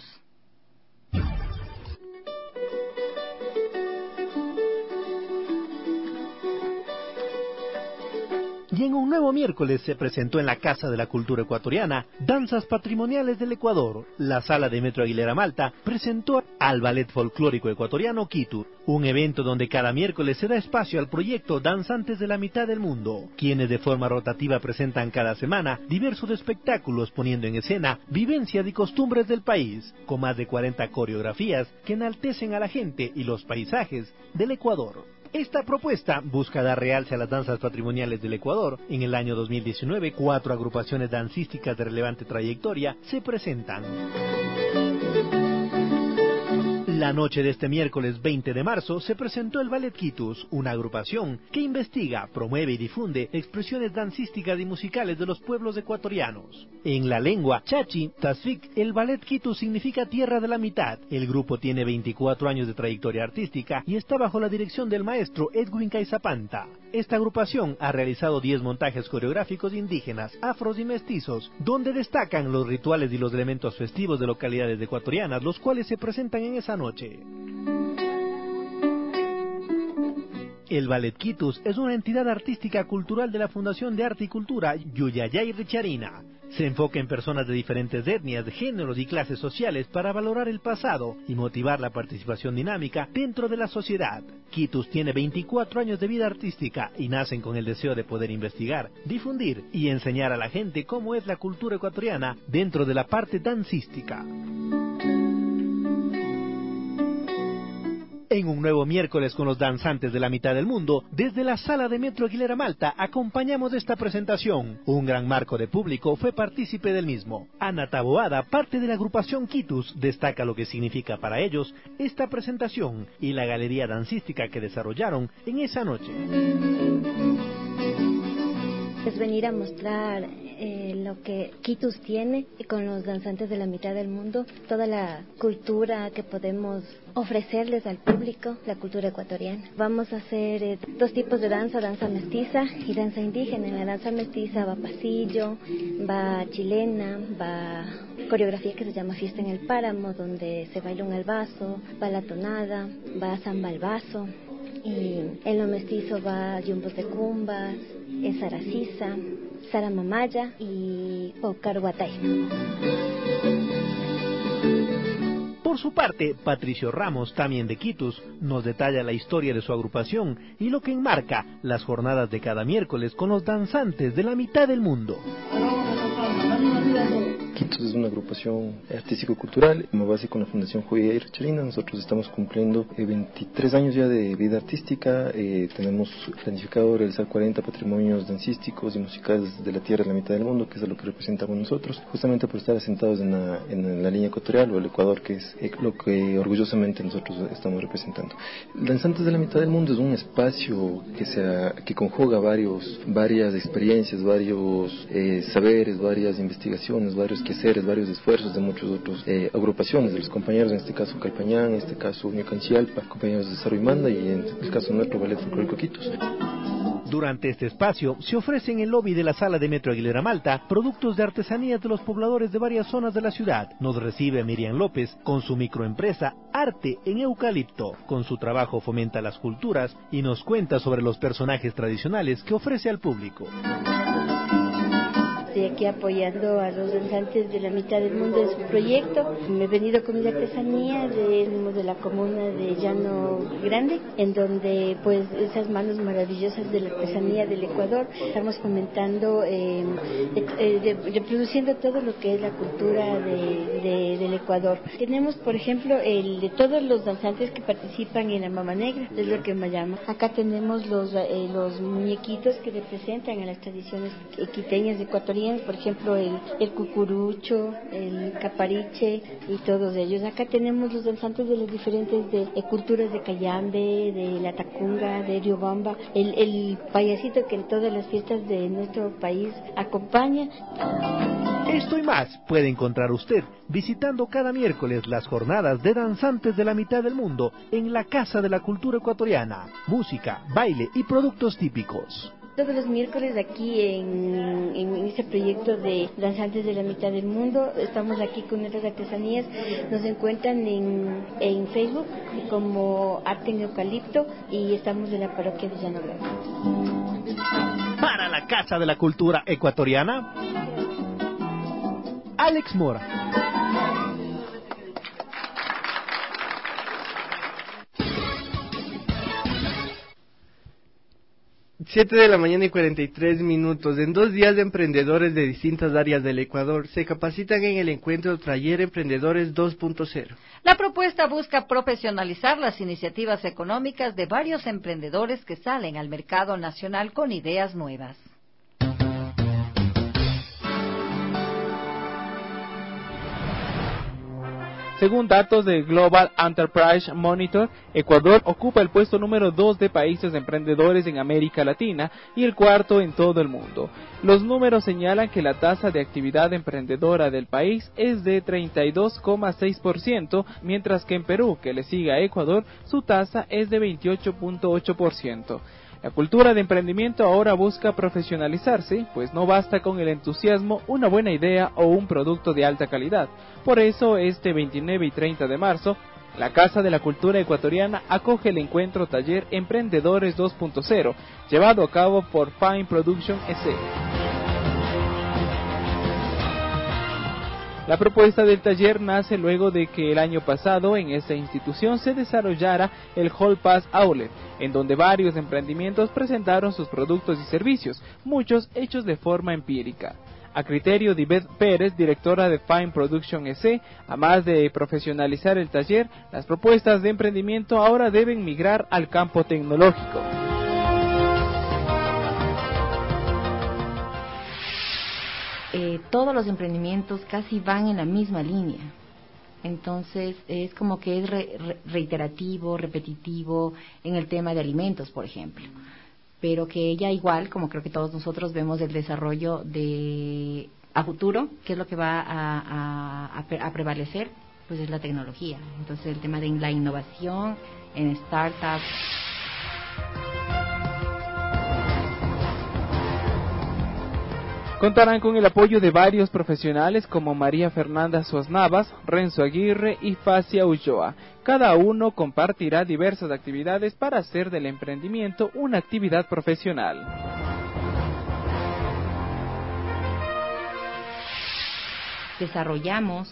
Y en un nuevo miércoles se presentó en la Casa de la Cultura Ecuatoriana Danzas Patrimoniales del Ecuador. La Sala de Metro Aguilera Malta presentó al Ballet Folclórico Ecuatoriano Quitus, un evento donde cada miércoles se da espacio al proyecto Danzantes de la Mitad del Mundo, quienes de forma rotativa presentan cada semana diversos espectáculos poniendo en escena vivencias y costumbres del país, con más de 40 coreografías que enaltecen a la gente y los paisajes del Ecuador. Esta propuesta busca dar realce a las danzas patrimoniales del Ecuador. En el año 2019, 4 agrupaciones dancísticas de relevante trayectoria se presentan. La noche de este miércoles 20 de marzo se presentó el Ballet Quitus, una agrupación que investiga, promueve y difunde expresiones dancísticas y musicales de los pueblos ecuatorianos. En la lengua chachi, tasfic, el Ballet Quitus significa tierra de la mitad. El grupo tiene 24 años de trayectoria artística y está bajo la dirección del maestro Edwin Caizapanta. Esta agrupación ha realizado 10 montajes coreográficos indígenas, afros y mestizos, donde destacan los rituales y los elementos festivos de localidades ecuatorianas, los cuales se presentan en esa noche. El Ballet Quitus es una entidad artística cultural de la Fundación de Arte y Cultura Yuyayay Richarina. Se enfoca en personas de diferentes etnias, géneros y clases sociales para valorar el pasado y motivar la participación dinámica dentro de la sociedad. Quitus tiene 24 años de vida artística y nacen con el deseo de poder investigar, difundir y enseñar a la gente cómo es la cultura ecuatoriana dentro de la parte dancística. En un nuevo miércoles con los danzantes de la mitad del mundo, desde la Sala de Metro Aguilera Malta acompañamos esta presentación. Un gran marco de público fue partícipe del mismo. Ana Taboada, parte de la agrupación Quitus, destaca lo que significa para ellos esta presentación y la galería dancística que desarrollaron en esa noche. Es venir a mostrar lo que Quitus tiene con los danzantes de la mitad del mundo, toda la cultura que podemos ofrecerles al público, la cultura ecuatoriana. Vamos a hacer 2 tipos de danza mestiza y danza indígena. En la danza mestiza va pasillo, va chilena, va coreografía que se llama Fiesta en el Páramo, donde se baila un albazo, va la tonada, va samba al vaso, y en lo mestizo va yumbos de cumbas, es Saracisa, Saramamaya y Ocarhuatay. Por su parte, Patricio Ramos, también de Quitus, nos detalla la historia de su agrupación y lo que enmarca las jornadas de cada miércoles con los danzantes de la mitad del mundo. Quitus es una agrupación artístico-cultural, como base con la Fundación Joya Richarina. Nosotros estamos cumpliendo 23 años ya de vida artística. Tenemos planificado realizar 40 patrimonios dancísticos y musicales de la tierra de la mitad del mundo, que es lo que representamos nosotros, justamente por estar asentados en la línea ecuatorial o el Ecuador, que es lo que orgullosamente nosotros estamos representando. Danzantes de la mitad del mundo es un espacio que conjuga varias experiencias, varios saberes, varias investigaciones, varios quehaceres, varios esfuerzos de muchos otros agrupaciones, de los compañeros, en este caso Calpañán, en este caso Ñucancialpa, compañeros de Cerro y Manda, y en el caso nuestro Ballet Folclórico Quitus. Durante este espacio se ofrece en el lobby de la Sala de Metro Aguilera Malta productos de artesanías de los pobladores de varias zonas de la ciudad. Nos recibe Miriam López con su microempresa Arte en Eucalipto. Con su trabajo fomenta las culturas y nos cuenta sobre los personajes tradicionales que ofrece al público. Estoy aquí apoyando a los danzantes de la mitad del mundo en su proyecto. Me he venido con mi artesanía de la comuna de Llano Grande, en donde pues esas manos maravillosas de la artesanía del Ecuador, estamos fomentando, reproduciendo todo lo que es la cultura del Ecuador. Tenemos, por ejemplo, de todos los danzantes que participan en la Mama Negra, es lo que me llama. Acá tenemos los muñequitos que representan a las tradiciones quiteñas ecuatorianas, por ejemplo el cucurucho, el capariche y todos ellos. Acá tenemos los danzantes de las diferentes culturas de Cayambe, de la Tacunga, de Riobamba, el payasito que en todas las fiestas de nuestro país acompaña. Esto y más puede encontrar usted visitando cada miércoles las jornadas de danzantes de la mitad del mundo en la Casa de la Cultura Ecuatoriana. Música, baile y productos típicos. Todos los miércoles aquí en este proyecto de danzantes de la mitad del mundo, estamos aquí con nuestras artesanías. Nos encuentran en Facebook como Arte en Eucalipto y estamos en la parroquia de Llano Grande. Para la Casa de la Cultura Ecuatoriana? Alex Mora. 7 de la mañana y 43 minutos. En 2 días, emprendedores de distintas áreas del Ecuador se capacitan en el encuentro Taller Emprendedores 2.0. La propuesta busca profesionalizar las iniciativas económicas de varios emprendedores que salen al mercado nacional con ideas nuevas. Según datos de Global Enterprise Monitor, Ecuador ocupa el puesto número 2 de países emprendedores en América Latina y el cuarto en todo el mundo. Los números señalan que la tasa de actividad emprendedora del país es de 32,6%, mientras que en Perú, que le sigue a Ecuador, su tasa es de 28,8%. La cultura de emprendimiento ahora busca profesionalizarse, pues no basta con el entusiasmo, una buena idea o un producto de alta calidad. Por eso, este 29 y 30 de marzo, la Casa de la Cultura Ecuatoriana acoge el encuentro Taller Emprendedores 2.0, llevado a cabo por Fine Production S.A. La propuesta del taller nace luego de que el año pasado en esta institución se desarrollara el Hall Pass Outlet, en donde varios emprendimientos presentaron sus productos y servicios, muchos hechos de forma empírica. A criterio de Ivette Pérez, directora de Fine Production S.A., además de profesionalizar el taller, las propuestas de emprendimiento ahora deben migrar al campo tecnológico. Todos los emprendimientos casi van en la misma línea. Entonces, es como que es reiterativo, repetitivo en el tema de alimentos, por ejemplo. Pero que ella igual, como creo que todos nosotros vemos el desarrollo a futuro, ¿qué es lo que va a prevalecer? Pues es la tecnología. Entonces, el tema de la innovación en startups. Contarán con el apoyo de varios profesionales como María Fernanda Suaz Navas, Renzo Aguirre y Facia Ulloa. Cada uno compartirá diversas actividades para hacer del emprendimiento una actividad profesional. Desarrollamos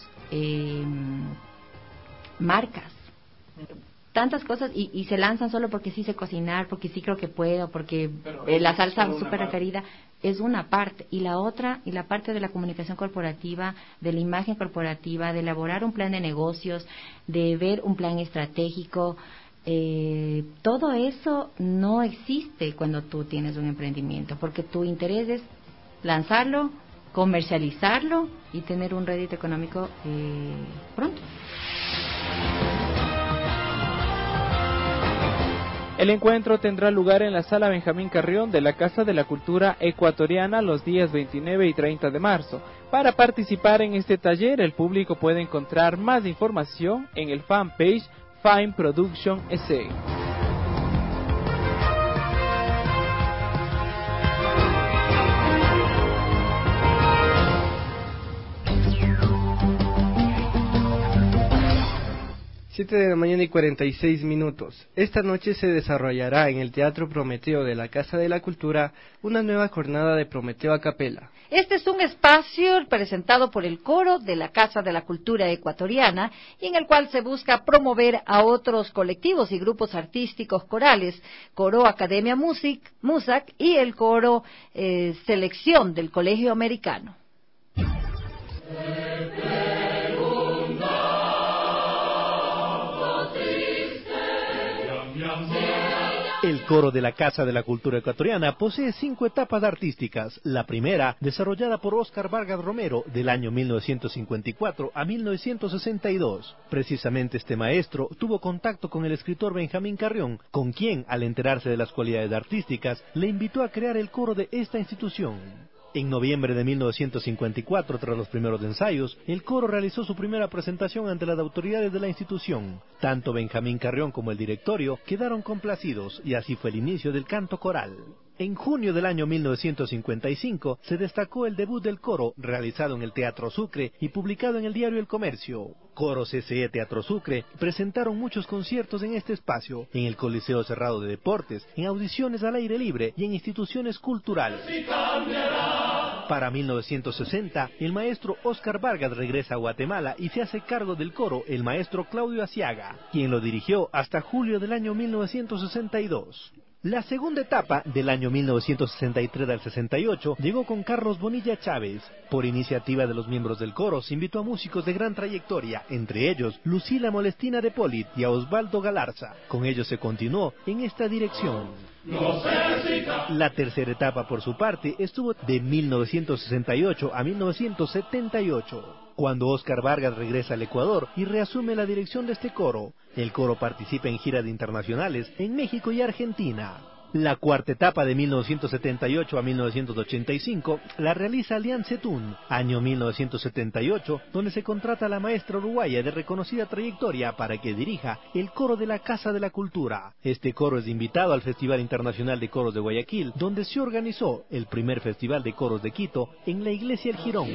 marcas, tantas cosas y se lanzan solo porque sí sé cocinar, porque sí creo que puedo, porque la salsa súper requerida es una parte, y la otra, y la parte de la comunicación corporativa, de la imagen corporativa, de elaborar un plan de negocios, de ver un plan estratégico, todo eso no existe cuando tú tienes un emprendimiento, porque tu interés es lanzarlo, comercializarlo y tener un rédito económico pronto. El encuentro tendrá lugar en la Sala Benjamín Carrión de la Casa de la Cultura Ecuatoriana los días 29 y 30 de marzo. Para participar en este taller, el público puede encontrar más información en el fanpage Fine Production S.A. 7 de la mañana y 46 minutos. Esta noche se desarrollará en el Teatro Prometeo de la Casa de la Cultura una nueva jornada de Prometeo a Capela. Este es un espacio presentado por el coro de la Casa de la Cultura Ecuatoriana y en el cual se busca promover a otros colectivos y grupos artísticos corales, Coro Academia Musac y el coro Selección del Colegio Americano. El coro de la Casa de la Cultura Ecuatoriana posee 5 etapas artísticas. La primera, desarrollada por Óscar Vargas Romero, del año 1954 a 1962. Precisamente este maestro tuvo contacto con el escritor Benjamín Carrión, con quien, al enterarse de las cualidades artísticas, le invitó a crear el coro de esta institución. En noviembre de 1954, tras los primeros ensayos, el coro realizó su primera presentación ante las autoridades de la institución. Tanto Benjamín Carrión como el directorio quedaron complacidos y así fue el inicio del canto coral. En junio del año 1955 se destacó el debut del coro, realizado en el Teatro Sucre y publicado en el diario El Comercio. Coros CCE Teatro Sucre presentaron muchos conciertos en este espacio, en el Coliseo Cerrado de Deportes, en audiciones al aire libre y en instituciones culturales. Para 1960, el maestro Óscar Vargas regresa a Guatemala y se hace cargo del coro el maestro Claudio Asiaga, quien lo dirigió hasta julio del año 1962. La segunda etapa, del año 1963 al 68, llegó con Carlos Bonilla Chávez. Por iniciativa de los miembros del coro, se invitó a músicos de gran trayectoria, entre ellos Lucila Molestina de Polit y a Osvaldo Galarza. Con ellos se continuó en esta dirección. La tercera etapa, por su parte, estuvo de 1968 a 1978, cuando Óscar Vargas regresa al Ecuador y reasume la dirección de este coro. El coro participa en giras internacionales en México y Argentina. La cuarta etapa, de 1978 a 1985, la realiza Alianza Tun, año 1978, donde se contrata a la maestra uruguaya de reconocida trayectoria para que dirija el coro de la Casa de la Cultura. Este coro es invitado al Festival Internacional de Coros de Guayaquil, donde se organizó el primer Festival de Coros de Quito en la Iglesia El Jirón.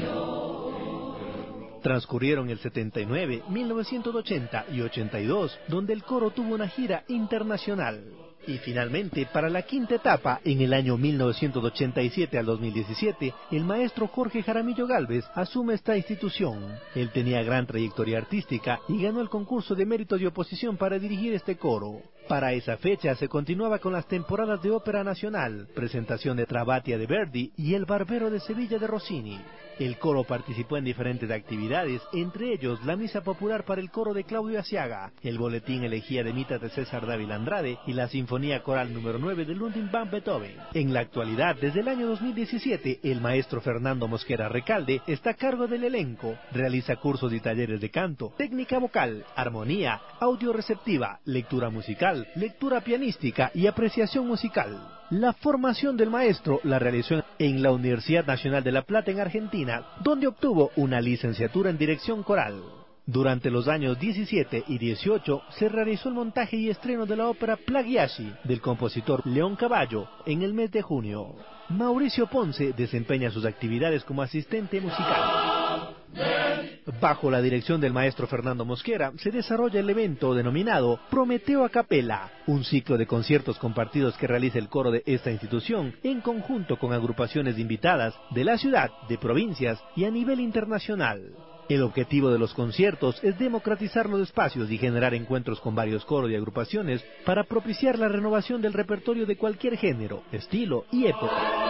Transcurrieron el 79, 1980 y 82, donde el coro tuvo una gira internacional. Y finalmente, para la quinta etapa, en el año 1987 al 2017, el maestro Jorge Jaramillo Gálvez asume esta institución. Él tenía gran trayectoria artística y ganó el concurso de méritos y oposición para dirigir este coro. Para esa fecha se continuaba con las temporadas de Ópera Nacional, presentación de Trabatia de Verdi y El Barbero de Sevilla de Rossini. El coro participó en diferentes actividades, entre ellos la misa popular para el coro de Claudio Asiaga, el boletín Elegía de Mitas de César Dávila Andrade y la Sinfonía Coral número 9 de Ludwig van Beethoven. En la actualidad, desde el año 2017, el maestro Fernando Mosquera Recalde está a cargo del elenco, realiza cursos y talleres de canto, técnica vocal, armonía, audio receptiva, lectura musical, lectura pianística y apreciación musical. La formación del maestro la realizó en la Universidad Nacional de La Plata en Argentina, donde obtuvo una licenciatura en dirección coral. Durante los años 17 y 18 se realizó el montaje y estreno de la ópera Plagiaci del compositor León Caballo en el mes de junio. Mauricio Ponce desempeña sus actividades como asistente musical. Bajo la dirección del maestro Fernando Mosquera se desarrolla el evento denominado Prometeo a Capella, un ciclo de conciertos compartidos que realiza el coro de esta institución en conjunto con agrupaciones invitadas de la ciudad, de provincias y a nivel internacional. El objetivo de los conciertos es democratizar los espacios y generar encuentros con varios coros y agrupaciones para propiciar la renovación del repertorio de cualquier género, estilo y época.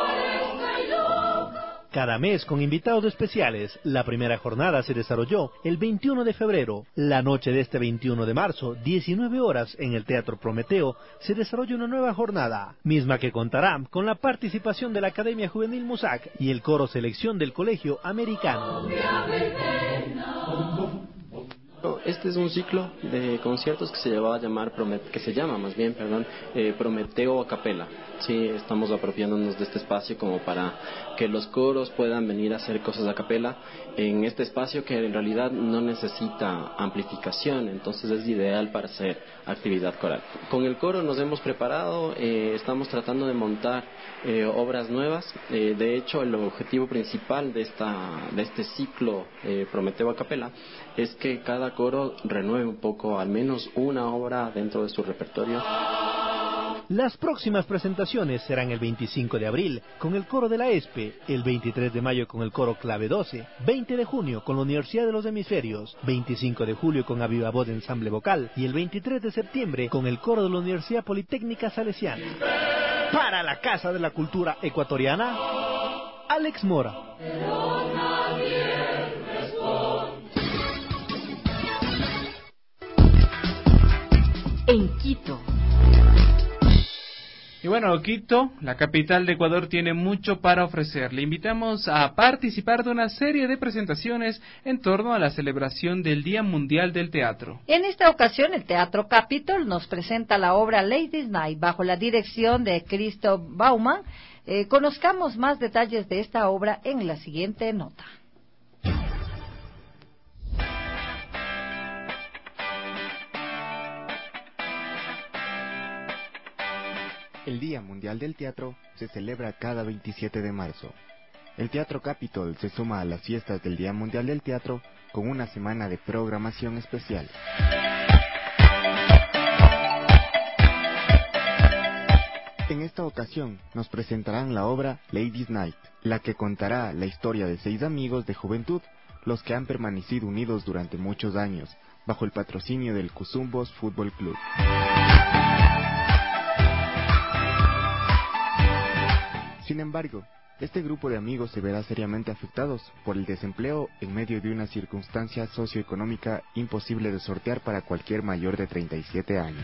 Cada mes con invitados especiales. La primera jornada se desarrolló el 21 de febrero. La noche de este 21 de marzo, 19 horas, en el Teatro Prometeo, se desarrolla una nueva jornada, misma que contará con la participación de la Academia Juvenil Musac y el coro selección del Colegio Americano. Este es un ciclo de conciertos que se llama Prometeo a Capella. Sí, estamos apropiándonos de este espacio como para que los coros puedan venir a hacer cosas a capela en este espacio que en realidad no necesita amplificación, entonces es ideal para hacer actividad coral. Con el coro nos hemos preparado, estamos tratando de montar obras nuevas. De hecho, el objetivo principal de este ciclo Prometeo a Capella es que cada coro renueve un poco, al menos una obra dentro de su repertorio. Las próximas presentaciones serán el 25 de abril con el coro de la ESPE, el 23 de mayo con el coro Clave 12, 20 de junio con la Universidad de los Hemisferios, 25 de julio con Aviva Voz de Ensamble Vocal y el 23 de septiembre con el coro de la Universidad Politécnica Salesiana. Para la Casa de la Cultura Ecuatoriana, Alex Mora. En Quito. Y bueno, Quito, la capital de Ecuador, tiene mucho para ofrecer. Le invitamos a participar de una serie de presentaciones en torno a la celebración del Día Mundial del Teatro. En esta ocasión, el Teatro Capitol nos presenta la obra Ladies' Night bajo la dirección de Christoph Baumann. Conozcamos más detalles de esta obra en la siguiente nota. El Día Mundial del Teatro se celebra cada 27 de marzo. El Teatro Capitol se suma a las fiestas del Día Mundial del Teatro con una semana de programación especial. En esta ocasión nos presentarán la obra Ladies Night, la que contará la historia de 6 amigos de juventud, los que han permanecido unidos durante muchos años, bajo el patrocinio del Cuzumbos Fútbol Club. Sin embargo, este grupo de amigos se verá seriamente afectados por el desempleo en medio de una circunstancia socioeconómica imposible de sortear para cualquier mayor de 37 años.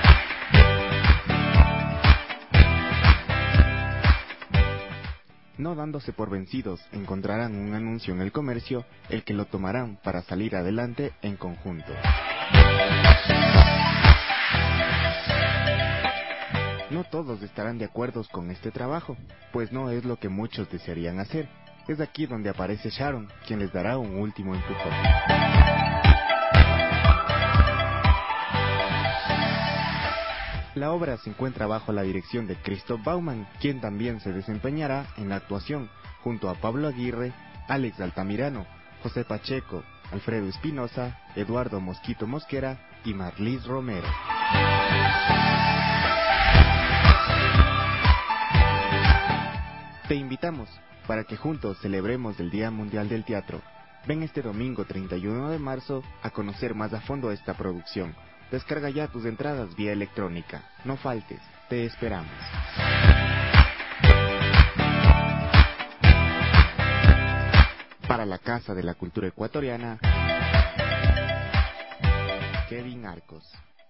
No dándose por vencidos, encontrarán un anuncio en el comercio, el que lo tomarán para salir adelante en conjunto. No todos estarán de acuerdo con este trabajo, pues no es lo que muchos desearían hacer. Es aquí donde aparece Sharon, quien les dará un último empujón. La obra se encuentra bajo la dirección de Christoph Baumann, quien también se desempeñará en la actuación, junto a Pablo Aguirre, Alex Altamirano, José Pacheco, Alfredo Espinosa, Eduardo Mosquito Mosquera y Marlis Romero. Te invitamos para que juntos celebremos el Día Mundial del Teatro. Ven este domingo 31 de marzo a conocer más a fondo esta producción. Descarga ya tus entradas vía electrónica. No faltes, te esperamos. Para la Casa de la Cultura Ecuatoriana, Kevin Arcos.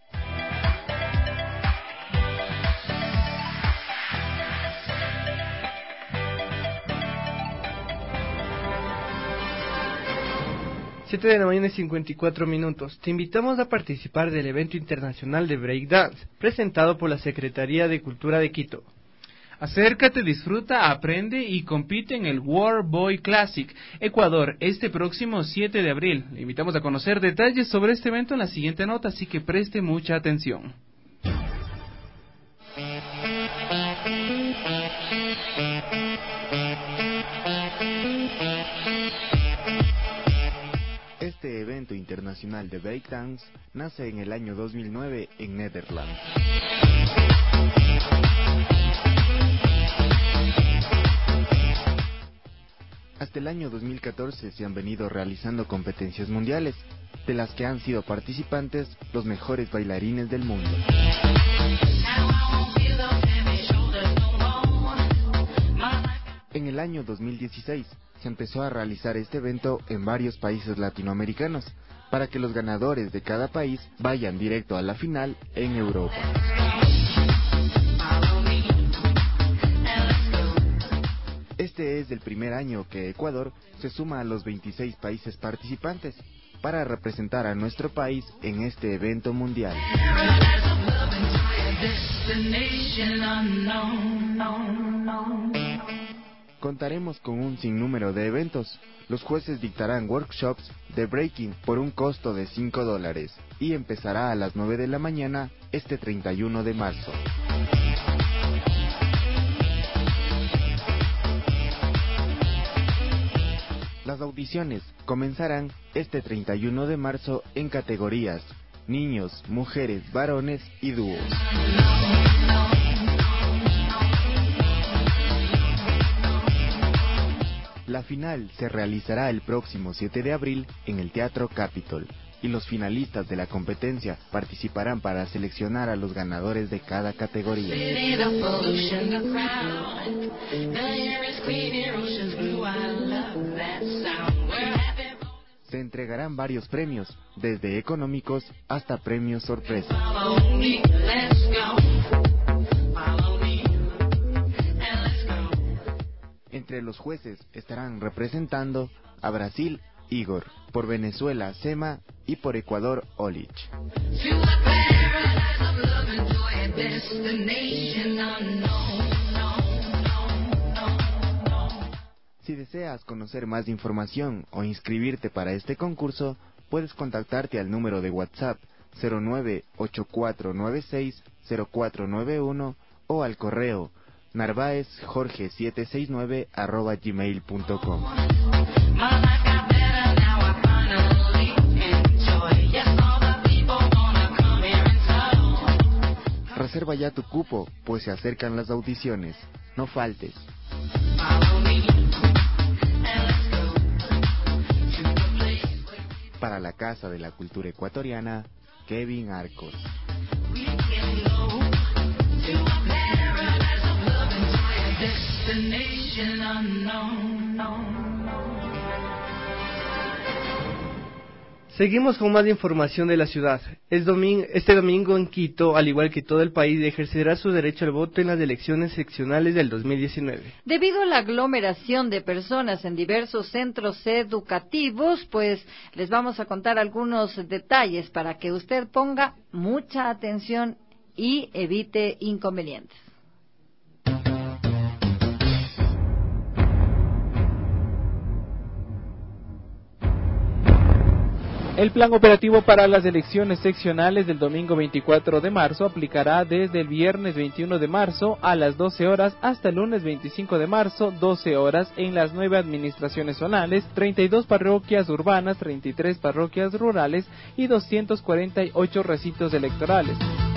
7 de la mañana y 54 minutos. Te invitamos a participar del evento internacional de Breakdance, presentado por la Secretaría de Cultura de Quito. Acércate, disfruta, aprende y compite en el World Boy Classic Ecuador este próximo 7 de abril. Le invitamos a conocer detalles sobre este evento en la siguiente nota, así que preste mucha atención. Este evento internacional de breakdance nace en el año 2009 en Netherlands. Hasta el año 2014 se han venido realizando competencias mundiales, de las que han sido participantes los mejores bailarines del mundo. En el año 2016 se empezó a realizar este evento en varios países latinoamericanos, para que los ganadores de cada país vayan directo a la final en Europa. Este es el primer año que Ecuador se suma a los 26 países participantes para representar a nuestro país en este evento mundial. Contaremos con un sinnúmero de eventos. Los jueces dictarán workshops de breaking por un costo de $5 y empezará a las 9 de la mañana este 31 de marzo. Las audiciones comenzarán este 31 de marzo en categorías niños, mujeres, varones y dúos. La final se realizará el próximo 7 de abril en el Teatro Capitol y los finalistas de la competencia participarán para seleccionar a los ganadores de cada categoría. Se entregarán varios premios, desde económicos hasta premios sorpresa. Entre los jueces estarán representando a Brasil, Igor, por Venezuela, Sema, y por Ecuador, Olich. Si deseas conocer más información o inscribirte para este concurso, puedes contactarte al número de WhatsApp 0984960491 o al correo narvaezjorge769@gmail.com. Reserva ya tu cupo, pues se acercan las audiciones. No faltes. Para la Casa de la Cultura Ecuatoriana, Kevin Arcos. Seguimos con más información de la ciudad. Este domingo en Quito, al igual que todo el país, ejercerá su derecho al voto en las elecciones seccionales del 2019. Debido a la aglomeración de personas en diversos centros educativos, pues les vamos a contar algunos detalles para que usted ponga mucha atención y evite inconvenientes. El plan operativo para las elecciones seccionales del domingo 24 de marzo aplicará desde el viernes 21 de marzo a las 12 horas hasta el lunes 25 de marzo, 12 horas, en las 9 administraciones zonales, 32 parroquias urbanas, 33 parroquias rurales y 248 recintos electorales.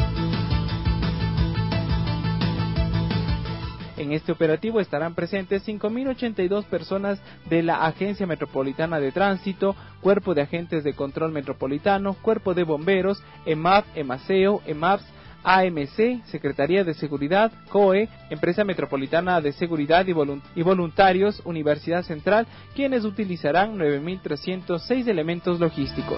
En este operativo estarán presentes 5.082 personas de la Agencia Metropolitana de Tránsito, Cuerpo de Agentes de Control Metropolitano, Cuerpo de Bomberos, EMAP, EMASEO, EMAPS, AMC, Secretaría de Seguridad, COE, Empresa Metropolitana de Seguridad y Voluntarios, Universidad Central, quienes utilizarán 9.306 elementos logísticos.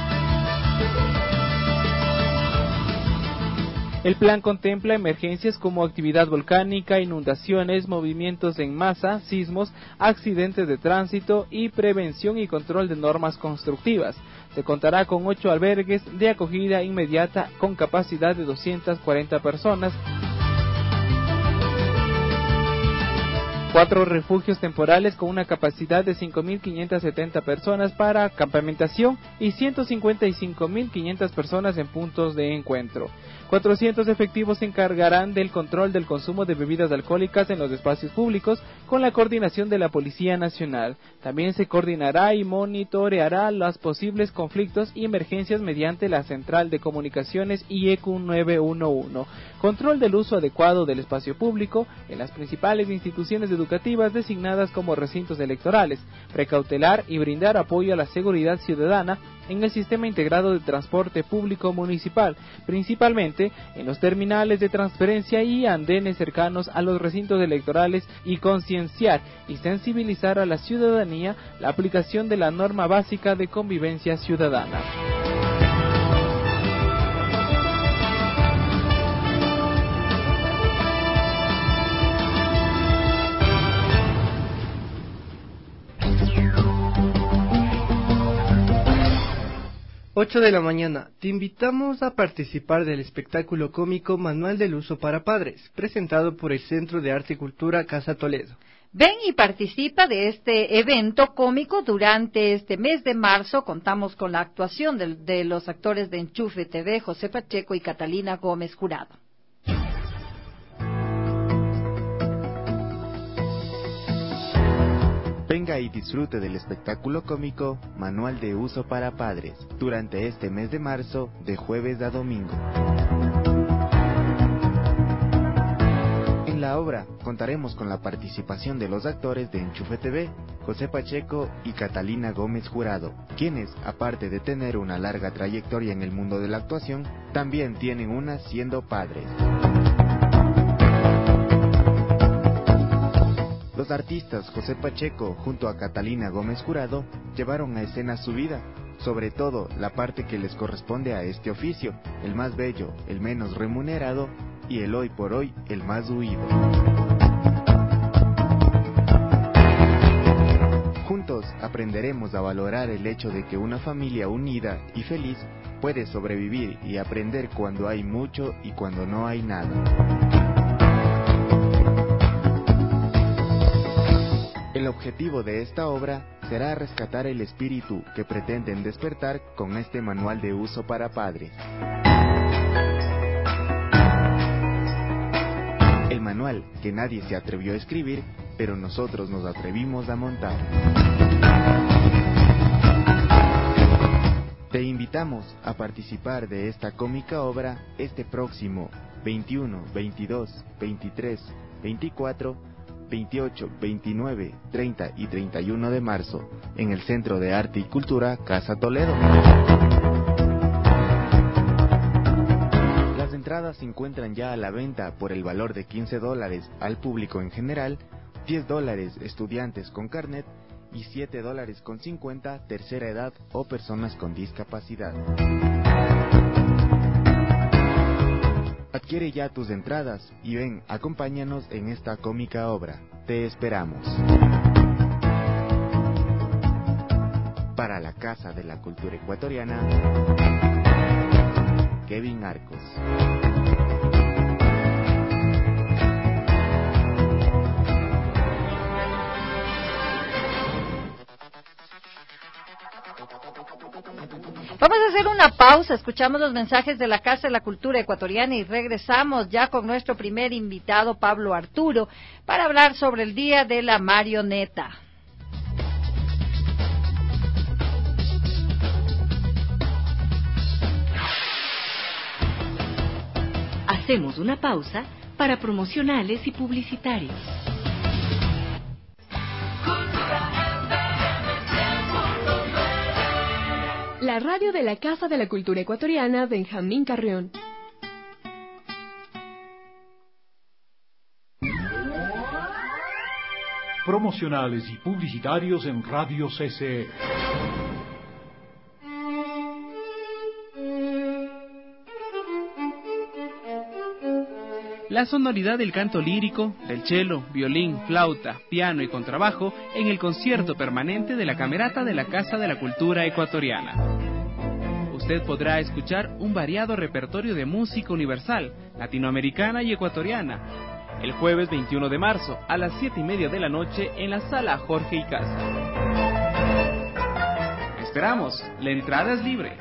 El plan contempla emergencias como actividad volcánica, inundaciones, movimientos en masa, sismos, accidentes de tránsito y prevención y control de normas constructivas. Se contará con 8 albergues de acogida inmediata con capacidad de 240 personas, 4 refugios temporales con una capacidad de 5.570 personas para campamentación y 155.500 personas en puntos de encuentro. 400 efectivos se encargarán del control del consumo de bebidas alcohólicas en los espacios públicos con la coordinación de la Policía Nacional. También se coordinará y monitoreará los posibles conflictos y emergencias mediante la Central de Comunicaciones IEQ 911. Control del uso adecuado del espacio público en las principales instituciones educativas designadas como recintos electorales, precautelar y brindar apoyo a la seguridad ciudadana en el sistema integrado de transporte público municipal, principalmente en los terminales de transferencia y andenes cercanos a los recintos electorales, y concienciar y sensibilizar a la ciudadanía la aplicación de la norma básica de convivencia ciudadana. Ocho de la mañana. Te invitamos a participar del espectáculo cómico Manual del Uso para Padres, presentado por el Centro de Arte y Cultura Casa Toledo. Ven y participa de este evento cómico durante este mes de marzo. Contamos con la actuación de los actores de Enchufe TV, José Pacheco y Catalina Gómez Jurado. Venga y disfrute del espectáculo cómico Manual de Uso para Padres durante este mes de marzo, de jueves a domingo. En la obra contaremos con la participación de los actores de Enchufe TV, José Pacheco y Catalina Gómez Jurado, quienes, aparte de tener una larga trayectoria en el mundo de la actuación, también tienen una siendo padres. Los artistas José Pacheco junto a Catalina Gómez Jurado llevaron a escena su vida, sobre todo la parte que les corresponde a este oficio, el más bello, el menos remunerado y el hoy por hoy el más huido. Juntos aprenderemos a valorar el hecho de que una familia unida y feliz puede sobrevivir y aprender cuando hay mucho y cuando no hay nada. El objetivo de esta obra será rescatar el espíritu que pretenden despertar con este manual de uso para padres. manual que nadie se atrevió a escribir, pero nosotros nos atrevimos a montar. Te invitamos a participar de esta cómica obra este próximo 21, 22, 23, 24, 28, 29, 30 y 31 de marzo en el Centro de Arte y Cultura Casa Toledo. Las entradas se encuentran ya a la venta por el valor de $15 al público en general, $10 estudiantes con carnet y $7.50 tercera edad o personas con discapacidad. Adquiere ya tus entradas y ven, acompáñanos en esta cómica obra. Te esperamos. Para la Casa de la Cultura Ecuatoriana, Kevin Arcos. Vamos a hacer una pausa, escuchamos los mensajes de la Casa de la Cultura Ecuatoriana y regresamos ya con nuestro primer invitado, Pablo Arturo, para hablar sobre el Día de la Marioneta. Hacemos una pausa para promocionales y publicitarios. La radio de la Casa de la Cultura Ecuatoriana, Benjamín Carrión. Promocionales y publicitarios en Radio CCE. La sonoridad del canto lírico, del cello, violín, flauta, piano y contrabajo en el concierto permanente de la Camerata de la Casa de la Cultura Ecuatoriana. Usted podrá escuchar un variado repertorio de música universal, latinoamericana y ecuatoriana, el jueves 21 de marzo a las 7:30 de la noche en la Sala Jorge Icaza. Esperamos, la entrada es libre.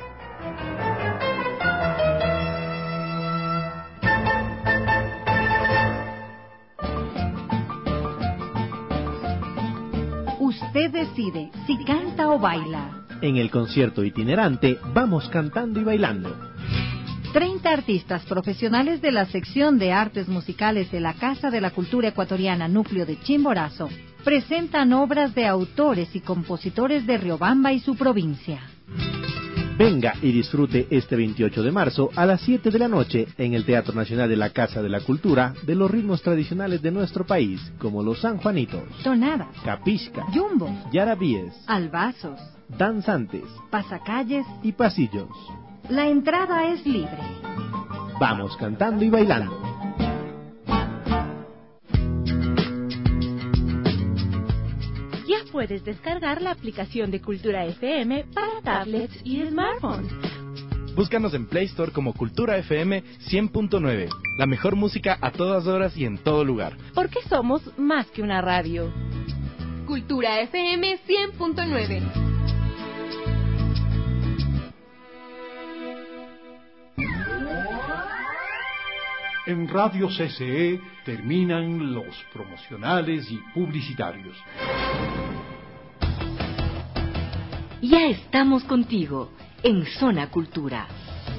Usted decide si canta o baila. En el concierto itinerante, vamos cantando y bailando. 30 artistas profesionales de la sección de artes musicales de la Casa de la Cultura Ecuatoriana Núcleo de Chimborazo presentan obras de autores y compositores de Riobamba y su provincia. Venga y disfrute este 28 de marzo a las 7 de la noche en el Teatro Nacional de la Casa de la Cultura de los ritmos tradicionales de nuestro país, como los sanjuanitos, tonadas, capisca, yumbos, yarabíes, albazos, danzantes, pasacalles y pasillos. La entrada es libre. Vamos cantando y bailando. Ya puedes descargar la aplicación de Cultura FM para tablets y smartphones. Búscanos en Play Store como Cultura FM 100.9. La mejor música a todas horas y en todo lugar. Porque somos más que una radio. Cultura FM 100.9. En Radio CCE terminan los promocionales y publicitarios. Ya estamos contigo en Zona Cultura.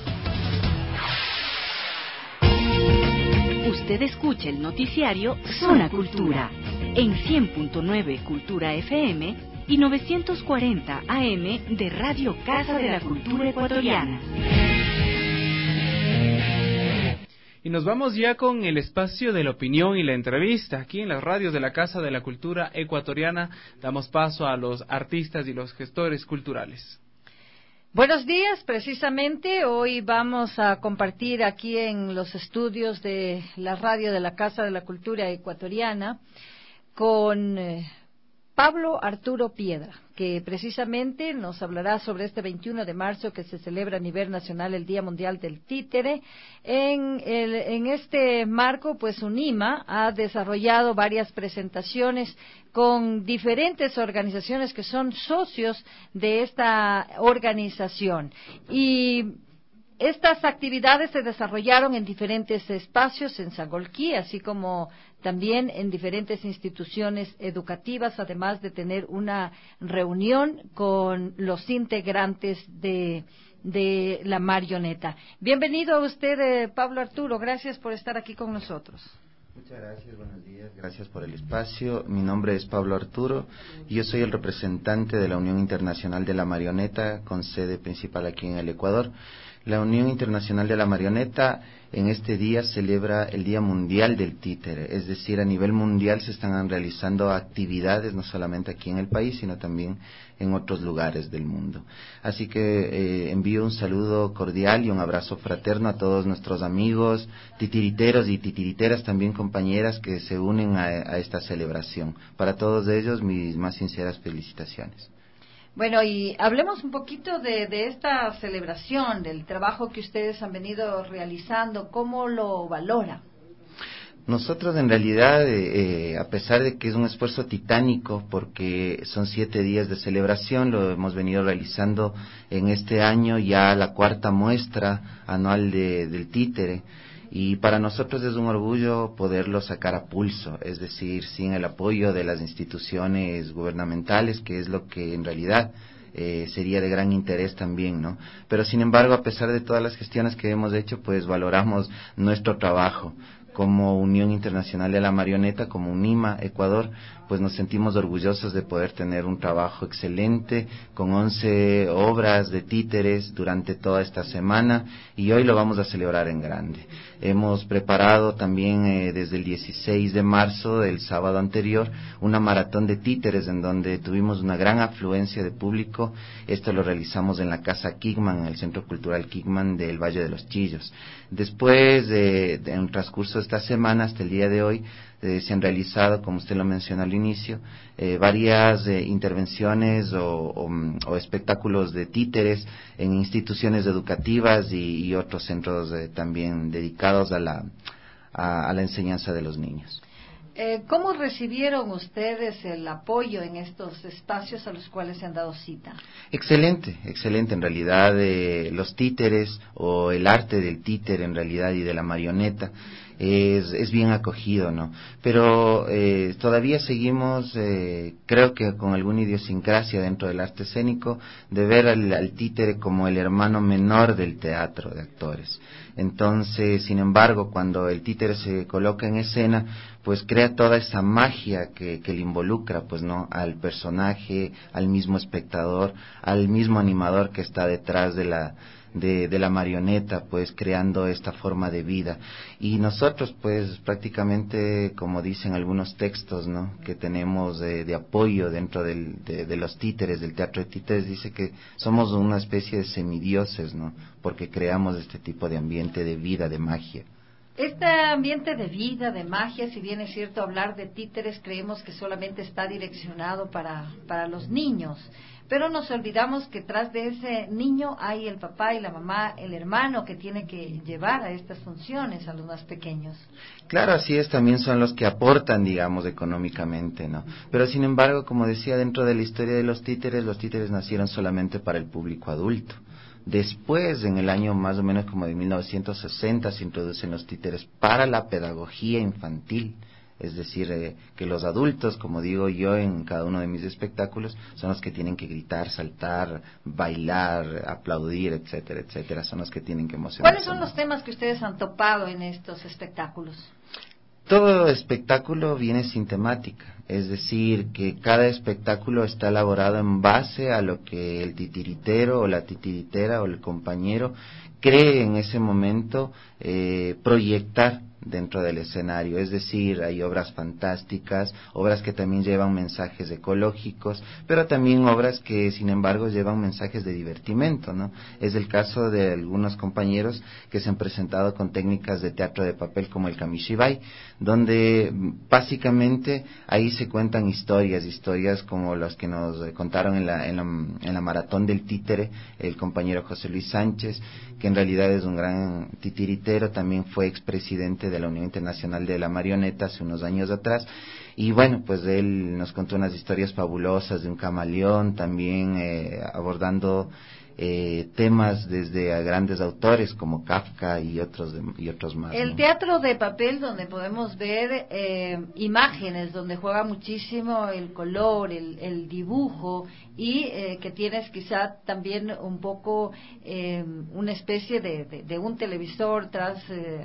Usted escucha el noticiario Zona Cultura en 100.9 Cultura FM y 940 AM de Radio Casa de la Cultura Ecuatoriana. Y nos vamos ya con el espacio de la opinión y la entrevista. Aquí en las radios de la Casa de la Cultura Ecuatoriana damos paso a los artistas y los gestores culturales. Buenos días, precisamente hoy vamos a compartir aquí en los estudios de la radio de la Casa de la Cultura Ecuatoriana con Pablo Arturo Piedra, que precisamente nos hablará sobre este 21 de marzo que se celebra a nivel nacional el Día Mundial del Títere. En este marco, pues UNIMA ha desarrollado varias presentaciones con diferentes organizaciones que son socios de esta organización. Y estas actividades se desarrollaron en diferentes espacios en Sangolquí, así como también en diferentes instituciones educativas, además de tener una reunión con los integrantes de la marioneta. Bienvenido a usted, Pablo Arturo, gracias por estar aquí con nosotros. Muchas gracias, buenos días, gracias por el espacio. Mi nombre es Pablo Arturo y yo soy el representante de la Unión Internacional de la Marioneta con sede principal aquí en el Ecuador. La Unión Internacional de la Marioneta en este día celebra el Día Mundial del Títere, es decir, a nivel mundial se están realizando actividades no solamente aquí en el país, sino también en otros lugares del mundo. Así que envío un saludo cordial y un abrazo fraterno a todos nuestros amigos titiriteros y titiriteras, también compañeras que se unen a esta celebración. Para todos ellos, mis más sinceras felicitaciones. Bueno, y hablemos un poquito de esta celebración, del trabajo que ustedes han venido realizando, ¿cómo lo valora? Nosotros en realidad, a pesar de que es un esfuerzo titánico, porque son 7 días de celebración, lo hemos venido realizando en este año ya la 4ª muestra anual del títere. Y para nosotros es un orgullo poderlo sacar a pulso, es decir, sin el apoyo de las instituciones gubernamentales, que es lo que en realidad sería de gran interés también, ¿no? Pero sin embargo, a pesar de todas las gestiones que hemos hecho, pues valoramos nuestro trabajo. Como Unión Internacional de la Marioneta, como UNIMA Ecuador, pues nos sentimos orgullosos de poder tener un trabajo excelente con 11 obras de títeres durante toda esta semana y hoy lo vamos a celebrar en grande. Hemos preparado también desde el 16 de marzo, el sábado anterior, una maratón de títeres en donde tuvimos una gran afluencia de público. Esto lo realizamos en la Casa Kigman, en el Centro Cultural Kigman del Valle de los Chillos. Después de un transcurso de esta semana hasta el día de hoy, se han realizado, como usted lo mencionó al inicio, varias intervenciones o espectáculos de títeres en instituciones educativas y otros centros también dedicados a la enseñanza de los niños. ¿Cómo recibieron ustedes el apoyo en estos espacios a los cuales se han dado cita? Excelente, excelente. En realidad, los títeres o el arte del títere en realidad y de la marioneta es bien acogido, ¿no? Pero todavía seguimos, creo que con alguna idiosincrasia dentro del arte escénico, de ver al títere como el hermano menor del teatro de actores. Entonces, sin embargo, cuando el títere se coloca en escena, pues crea toda esa magia que le involucra, pues no, al personaje, al mismo espectador, al mismo animador que está detrás de la marioneta, pues creando esta forma de vida. Y nosotros, pues prácticamente, como dicen algunos textos, ¿no?, que tenemos de apoyo dentro de los títeres, del teatro de títeres, dice que somos una especie de semidioses, ¿no?, porque creamos este tipo de ambiente de vida, de magia. Este ambiente de vida, de magia, si bien es cierto hablar de títeres, creemos que solamente está direccionado para los niños, pero nos olvidamos que tras de ese niño hay el papá y la mamá, el hermano que tiene que llevar a estas funciones a los más pequeños. Claro, así es, también son los que aportan, digamos, económicamente, ¿no? Pero sin embargo, como decía, dentro de la historia de los títeres nacieron solamente para el público adulto. Después, en el año más o menos como de 1960, se introducen los títeres para la pedagogía infantil. Es decir, que los adultos, como digo yo en cada uno de mis espectáculos, son los que tienen que gritar, saltar, bailar, aplaudir, etcétera, etcétera. Son los que tienen que emocionarse. ¿Cuáles son los temas que ustedes han topado en estos espectáculos? Todo espectáculo viene sin temática, es decir, que cada espectáculo está elaborado en base a lo que el titiritero o la titiritera o el compañero cree en ese momento proyectar dentro del escenario. Es decir, hay obras fantásticas, obras que también llevan mensajes ecológicos, pero también obras que sin embargo llevan mensajes de divertimento, ¿no? Es el caso de algunos compañeros que se han presentado con técnicas de teatro de papel como el kamishibai, donde básicamente ahí se cuentan historias como las que nos contaron en la maratón del títere el compañero José Luis Sánchez, que en realidad es un gran titiritero, también fue expresidente de la Unión Internacional de la Marioneta hace unos años atrás, y bueno, pues él nos contó unas historias fabulosas de un camaleón, también abordando temas desde a grandes autores como Kafka y otros más. El teatro de papel, donde podemos ver imágenes, donde juega muchísimo el color, el dibujo, y que tienes quizá también un poco una especie de un televisor tras